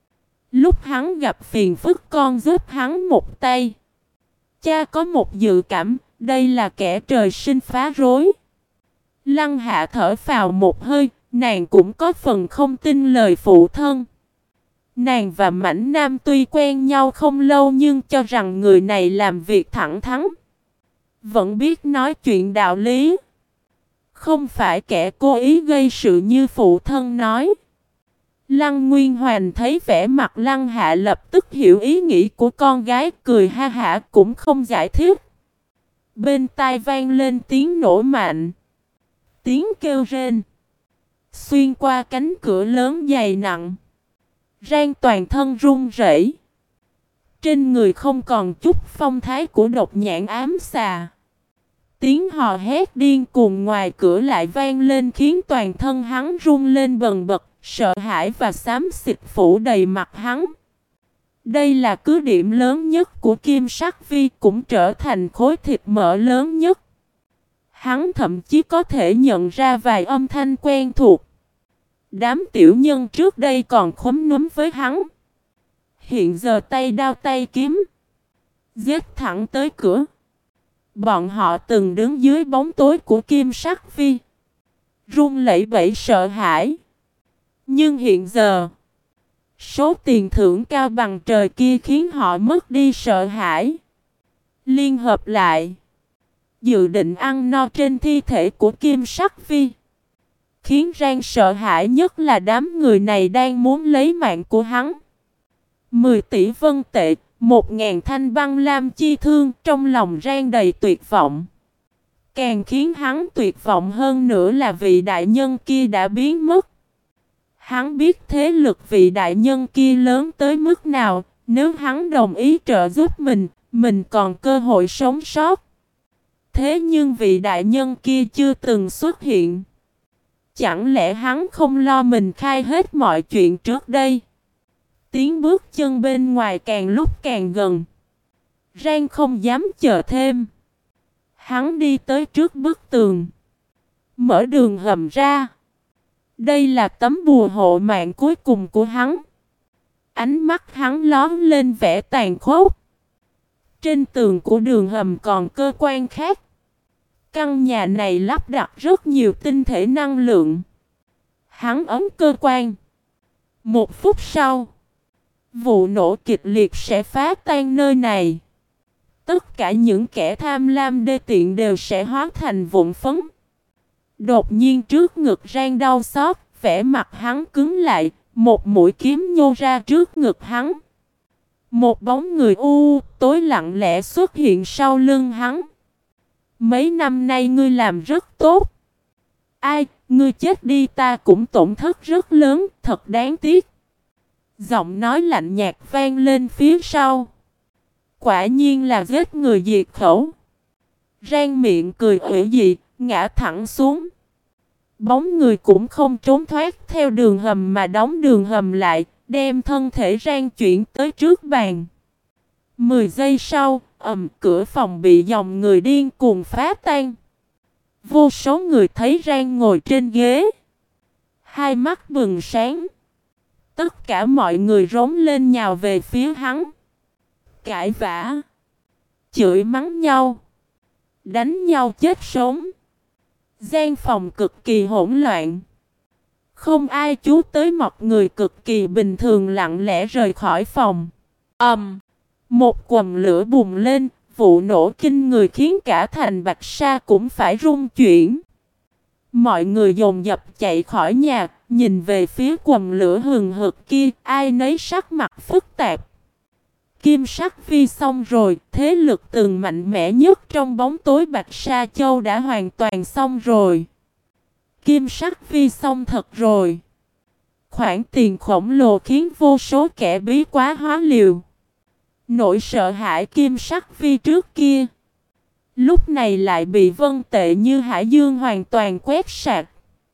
A: Lúc hắn gặp phiền phức con giúp hắn một tay. Cha có một dự cảm, đây là kẻ trời sinh phá rối. Lăng Hạ thở phào một hơi, nàng cũng có phần không tin lời phụ thân. Nàng và Mãnh Nam tuy quen nhau không lâu nhưng cho rằng người này làm việc thẳng thắn. Vẫn biết nói chuyện đạo lý. Không phải kẻ cố ý gây sự như phụ thân nói. Lăng Nguyên Hoành thấy vẻ mặt Lăng Hạ lập tức hiểu ý nghĩ của con gái, cười ha hả cũng không giải thích. Bên tai vang lên tiếng nổ mạnh. Tiếng kêu rên. Xuyên qua cánh cửa lớn dày nặng. Rang toàn thân run rẩy. Trên người không còn chút phong thái của độc nhãn ám xà. Tiếng hò hét điên cuồng ngoài cửa lại vang lên khiến toàn thân hắn run lên bần bật, sợ hãi và xám xịt phủ đầy mặt hắn. Đây là cứ điểm lớn nhất của Kim Sắc Vi, cũng trở thành khối thịt mỡ lớn nhất. Hắn thậm chí có thể nhận ra vài âm thanh quen thuộc. Đám tiểu nhân trước đây còn khúm núm với hắn. Hiện giờ tay đao tay kiếm. Giết thẳng tới cửa. Bọn họ từng đứng dưới bóng tối của Kim Sắc Vi. Run lẩy bẩy sợ hãi. Nhưng hiện giờ, số tiền thưởng cao bằng trời kia khiến họ mất đi sợ hãi. Liên hợp lại, dự định ăn no trên thi thể của Kim Sắc Vi. Khiến Rang sợ hãi nhất là đám người này đang muốn lấy mạng của hắn. Mười tỷ vân tệ, một ngàn thanh băng lam chi thương, trong lòng Rang đầy tuyệt vọng. Càng khiến hắn tuyệt vọng hơn nữa là vị đại nhân kia đã biến mất. Hắn biết thế lực vị đại nhân kia lớn tới mức nào, nếu hắn đồng ý trợ giúp mình, mình còn cơ hội sống sót. Thế nhưng vị đại nhân kia chưa từng xuất hiện. Chẳng lẽ hắn không lo mình khai hết mọi chuyện trước đây? Tiếng bước chân bên ngoài càng lúc càng gần. Rang không dám chờ thêm. Hắn đi tới trước bức tường. Mở đường hầm ra. Đây là tấm bùa hộ mạng cuối cùng của hắn. Ánh mắt hắn lóe lên vẻ tàn khốc. Trên tường của đường hầm còn cơ quan khác. Căn nhà này lắp đặt rất nhiều tinh thể năng lượng. Hắn ấn cơ quan. Một phút sau, vụ nổ kịch liệt sẽ phá tan nơi này. Tất cả những kẻ tham lam đê tiện đều sẽ hóa thành vụn phấn. Đột nhiên trước ngực Rang đau xót, vẻ mặt hắn cứng lại, một mũi kiếm nhô ra trước ngực hắn. Một bóng người u tối lặng lẽ xuất hiện sau lưng hắn. Mấy năm nay ngươi làm rất tốt. Ai, ngươi chết đi ta cũng tổn thất rất lớn, thật đáng tiếc. Giọng nói lạnh nhạt vang lên phía sau. Quả nhiên là giết người diệt khẩu. Rang miệng cười ủy dị, ngã thẳng xuống. Bóng người cũng không trốn thoát theo đường hầm mà đóng đường hầm lại, đem thân thể Rang chuyển tới trước bàn. Mười giây sau, ầm, cửa phòng bị dòng người điên cuồng phá tan. Vô số người thấy Rang ngồi trên ghế. Hai mắt bừng sáng. Tất cả mọi người rống lên nhào về phía hắn. Cãi vã. Chửi mắng nhau. Đánh nhau chết sống. Gian phòng cực kỳ hỗn loạn. Không ai chú tới một người cực kỳ bình thường lặng lẽ rời khỏi phòng. Ầm. Um, một quầm lửa bùng lên. Vụ nổ kinh người khiến cả thành Bạch Sa cũng phải rung chuyển. Mọi người dồn dập chạy khỏi nhà. Nhìn về phía quầm lửa hừng hực kia. Ai nấy sắc mặt phức tạp. Kim Sắc Vi xong rồi, thế lực từng mạnh mẽ nhất trong bóng tối Bạch Sa Châu đã hoàn toàn xong rồi. Kim Sắc Vi xong thật rồi. Khoản tiền khổng lồ khiến vô số kẻ bí quá hóa liều. Nỗi sợ hãi Kim Sắc Vi trước kia, lúc này lại bị Vân Tệ như hải dương hoàn toàn quét sạch.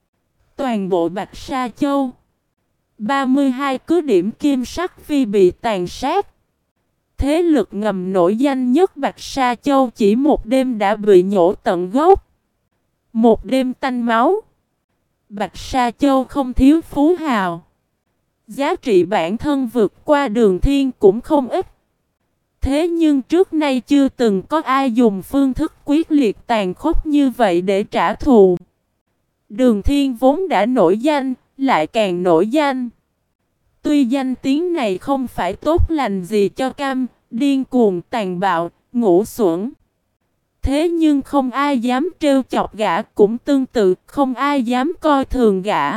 A: Toàn bộ Bạch Sa Châu, ba mươi hai cứ điểm Kim Sắc Vi bị tàn sát. Thế lực ngầm nổi danh nhất Bạch Sa Châu chỉ một đêm đã bị nhổ tận gốc. Một đêm tanh máu. Bạch Sa Châu không thiếu phú hào. Giá trị bản thân vượt qua Đường Thiên cũng không ít. Thế nhưng trước nay chưa từng có ai dùng phương thức quyết liệt tàn khốc như vậy để trả thù. Đường Thiên vốn đã nổi danh, lại càng nổi danh. Tuy danh tiếng này không phải tốt lành gì cho Cam, điên cuồng tàn bạo, ngủ xuẩn. Thế nhưng không ai dám trêu chọc gã, cũng tương tự không ai dám coi thường gã.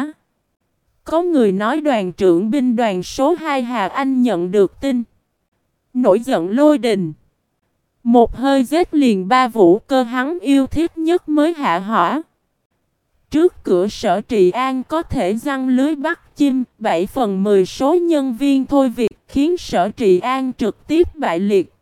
A: Có người nói đoàn trưởng binh đoàn số hai Hà Anh nhận được tin. Nổi giận lôi đình. Một hơi giết liền ba vũ cơ hắn yêu thích nhất mới hạ hỏa. Trước cửa Sở Trị An có thể giăng lưới bắt chim, bảy phần mười số nhân viên thôi việc khiến Sở Trị An trực tiếp bại liệt.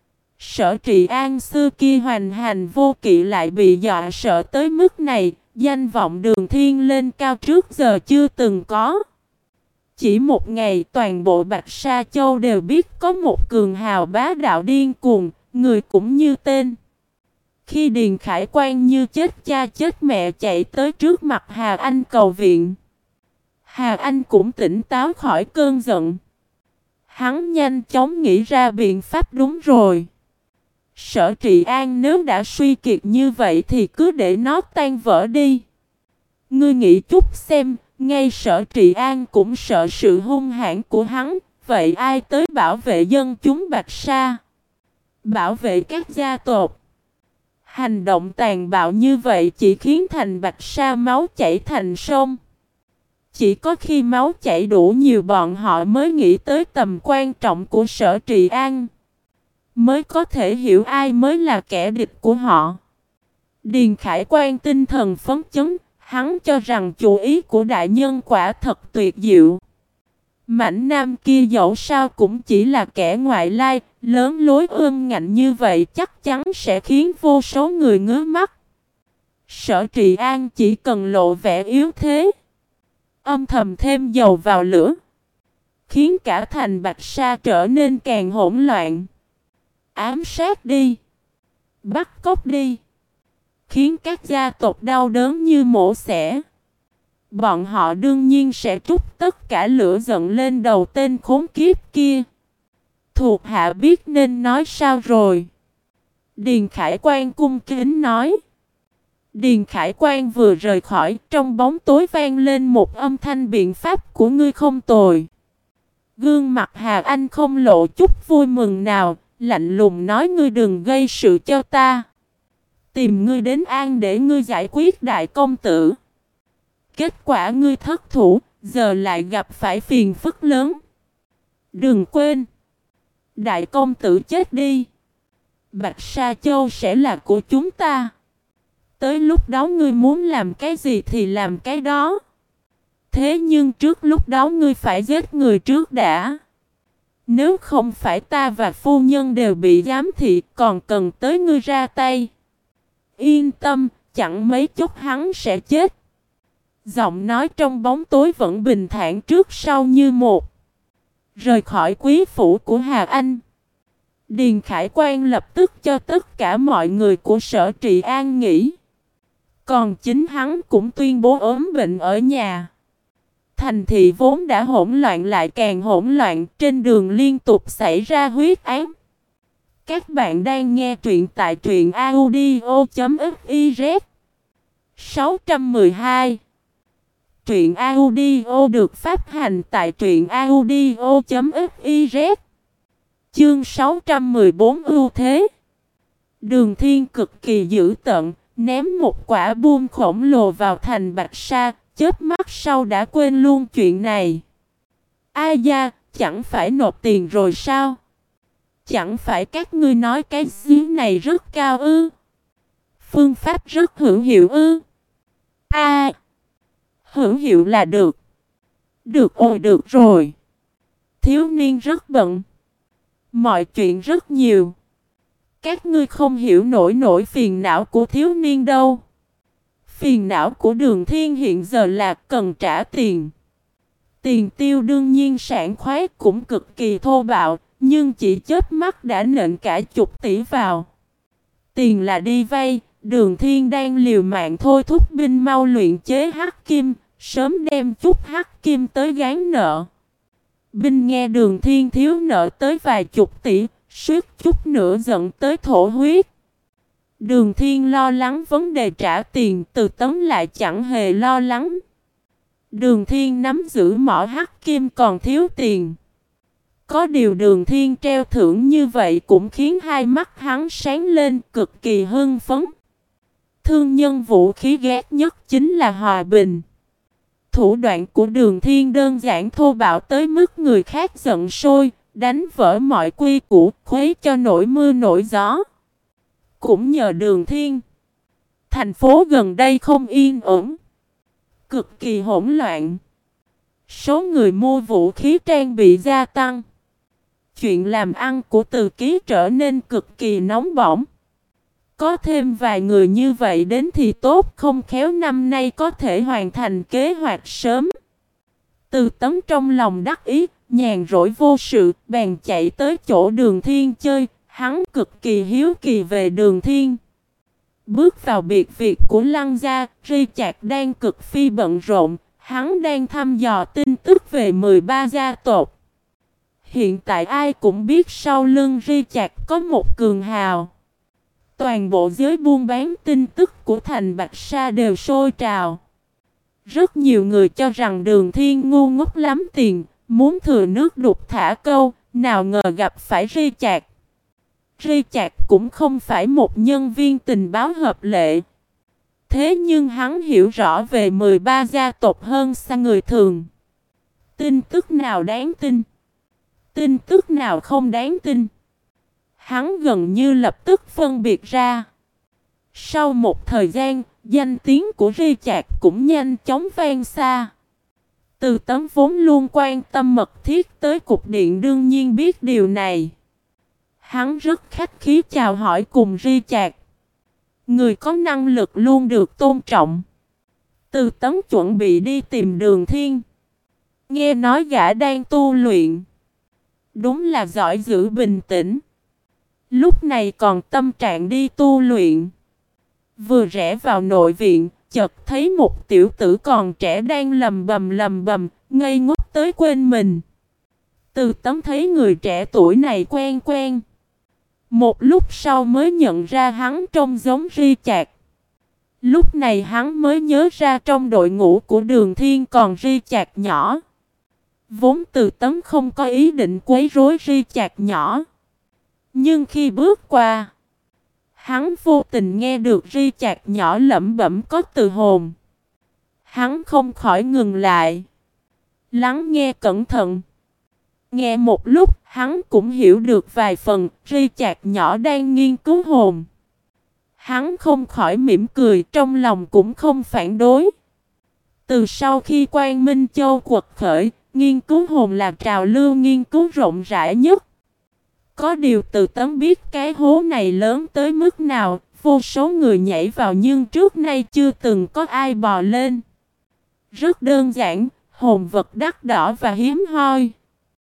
A: Sở Trị An xưa kia hoành hành vô kỵ lại bị dọa sợ tới mức này, danh vọng Đường Thiên lên cao trước giờ chưa từng có. Chỉ một ngày toàn bộ Bạch Sa Châu đều biết có một cường hào bá đạo điên cuồng, người cũng như tên. Khi Điền Khải Quan như chết cha chết mẹ chạy tới trước mặt Hà Anh cầu viện, Hà Anh cũng tỉnh táo khỏi cơn giận. Hắn nhanh chóng nghĩ ra biện pháp đúng rồi. Sở Trị An nếu đã suy kiệt như vậy thì cứ để nó tan vỡ đi. Ngươi nghĩ chút xem, ngay Sở Trị An cũng sợ sự hung hãn của hắn, vậy ai tới bảo vệ dân chúng Bạch Sa? Bảo vệ các gia tộc. Hành động tàn bạo như vậy chỉ khiến thành Bạch Sa máu chảy thành sông. Chỉ có khi máu chảy đủ nhiều bọn họ mới nghĩ tới tầm quan trọng của Sở Trị An, mới có thể hiểu ai mới là kẻ địch của họ. Điền Khải Quan tinh thần phấn chấn, Hắn cho rằng chủ ý của đại nhân quả thật tuyệt diệu. Mãnh nam kia dẫu sao cũng chỉ là kẻ ngoại lai, lớn lối ương ngạnh như vậy chắc chắn sẽ khiến vô số người ngứa mắt. Sở Trị An chỉ cần lộ vẻ yếu thế, âm thầm thêm dầu vào lửa, khiến cả thành Bạch Sa trở nên càng hỗn loạn. Ám sát đi, bắt cóc đi, khiến các gia tộc đau đớn như mổ xẻ. Bọn họ đương nhiên sẽ trút tất cả lửa giận lên đầu tên khốn kiếp kia. Thuộc hạ biết nên nói sao rồi. Điền Khải Quan cung kính nói. Điền Khải Quan vừa rời khỏi, trong bóng tối vang lên một âm thanh biện pháp của ngươi không tồi. Gương mặt Hà Anh không lộ chút vui mừng nào, lạnh lùng nói ngươi đừng gây sự cho ta. Tìm ngươi đến An để ngươi giải quyết đại công tử. Kết quả ngươi thất thủ, giờ lại gặp phải phiền phức lớn. Đừng quên, đại công tử chết đi, Bạch Sa Châu sẽ là của chúng ta. Tới lúc đó ngươi muốn làm cái gì thì làm cái đó. Thế nhưng trước lúc đó ngươi phải giết người trước đã. Nếu không phải ta và phu nhân đều bị giám thị, còn cần tới ngươi ra tay. Yên tâm, chẳng mấy chốc hắn sẽ chết. Giọng nói trong bóng tối vẫn bình thản trước sau như một. Rời khỏi quý phủ của Hà Anh, Điền Khải Quan lập tức cho tất cả mọi người của Sở Trị An nghỉ. Còn chính hắn cũng tuyên bố ốm bệnh ở nhà. Thành thị vốn đã hỗn loạn lại càng hỗn loạn, trên đường liên tục xảy ra huyết án. Các bạn đang nghe truyện tại truyện audio chấm fiz. sáu trăm mười hai. Truyện audio được phát hành tại truyện audio chấm fiz. Chương sáu trăm mười bốn ưu thế. Đường Thiên cực kỳ dữ tợn, ném một quả bom khổng lồ vào thành Bạch Sa, chớp mắt sau đã quên luôn chuyện này. Ai da, chẳng phải nộp tiền rồi sao? Chẳng phải các ngươi nói cái giếng này rất cao ư? Phương pháp rất hữu hiệu ư? A, à, hữu hiệu là được. Được ôi được rồi. Thiếu niên rất bận. Mọi chuyện rất nhiều. Các ngươi không hiểu nổi nỗi phiền não của thiếu niên đâu. Phiền não của Đường Thiên hiện giờ là cần trả tiền. Tiền tiêu đương nhiên sảng khoái cũng cực kỳ thô bạo, nhưng chỉ chớp mắt đã nện cả chục tỷ vào. Tiền là đi vay, Đường Thiên đang liều mạng thôi thúc binh mau luyện chế hắc kim, sớm đem chút hắc kim tới gán nợ. Binh nghe Đường Thiên thiếu nợ tới vài chục tỷ, suýt chút nữa giận tới thổ huyết. Đường Thiên lo lắng vấn đề trả tiền, Từ Tấn lại chẳng hề lo lắng. Đường Thiên nắm giữ mỏ hắc kim còn thiếu tiền. Có điều Đường Thiên treo thưởng như vậy cũng khiến hai mắt hắn sáng lên, cực kỳ hưng phấn. Thương nhân vũ khí ghét nhất chính là hòa bình. Thủ đoạn của Đường Thiên đơn giản thô bạo tới mức người khác giận sôi, đánh vỡ mọi quy củ, khuấy cho nổi mưa nổi gió. Cũng nhờ Đường Thiên, thành phố gần đây không yên ổn, cực kỳ hỗn loạn. Số người mua vũ khí trang bị gia tăng. Chuyện làm ăn của Từ Ký trở nên cực kỳ nóng bỏng. Có thêm vài người như vậy đến thì tốt, không khéo năm nay có thể hoàn thành kế hoạch sớm. Từ Tấn trong lòng đắc ý, nhàn rỗi vô sự, bèn chạy tới chỗ Đường Thiên chơi. Hắn cực kỳ hiếu kỳ về Đường Thiên. Bước vào biệt viện của Lăng gia, Ri Chạc đang cực phi bận rộn. Hắn đang thăm dò tin tức về mười ba gia tộc. Hiện tại ai cũng biết sau lưng Ri Chạc có một cường hào. Toàn bộ giới buôn bán tin tức của thành Bạch Sa đều sôi trào. Rất nhiều người cho rằng Đường Thiên ngu ngốc lắm tiền, muốn thừa nước đục thả câu, nào ngờ gặp phải Ri Chạc. Ri Chạc cũng không phải một nhân viên tình báo hợp lệ. Thế nhưng hắn hiểu rõ về mười ba gia tộc hơn xa người thường. Tin tức nào đáng tin, tin tức nào không đáng tin, hắn gần như lập tức phân biệt ra. Sau một thời gian, Danh tiếng của Ri Chạc cũng nhanh chóng vang xa. Từ Tấm vốn luôn quan tâm mật thiết tới cục điện đương nhiên biết điều này. Hắn rất khách khí chào hỏi cùng Ri Chạc. Người có năng lực luôn được tôn trọng. Từ Tấm chuẩn bị đi tìm Đường Thiên. Nghe nói gã đang tu luyện. Đúng là giỏi giữ bình tĩnh. Lúc này còn tâm trạng đi tu luyện. Vừa rẽ vào nội viện, chợt thấy một tiểu tử còn trẻ đang lầm bầm lầm bầm, ngây ngốc tới quên mình. Từ Tấm thấy người trẻ tuổi này quen quen. Một lúc sau mới nhận ra hắn trông giống Ri Chạc. Lúc này hắn mới nhớ ra trong đội ngũ của Đường Thiên còn Ri Chạc nhỏ. Vốn Từ Tấm không có ý định quấy rối Ri Chạc nhỏ. Nhưng khi bước qua, hắn vô tình nghe được Ri Chạc nhỏ lẩm bẩm có từ hồn. Hắn không khỏi ngừng lại, lắng nghe cẩn thận. Nghe một lúc, hắn cũng hiểu được vài phần, Ri Chạc nhỏ đang nghiên cứu hồn. Hắn không khỏi mỉm cười, trong lòng cũng không phản đối. Từ sau khi Quang Minh Châu quật khởi, nghiên cứu hồn là trào lưu nghiên cứu rộng rãi nhất. Có điều Từ Tấm biết cái hố này lớn tới mức nào, vô số người nhảy vào nhưng trước nay chưa từng có ai bò lên. Rất đơn giản, hồn vật đắt đỏ và hiếm hoi.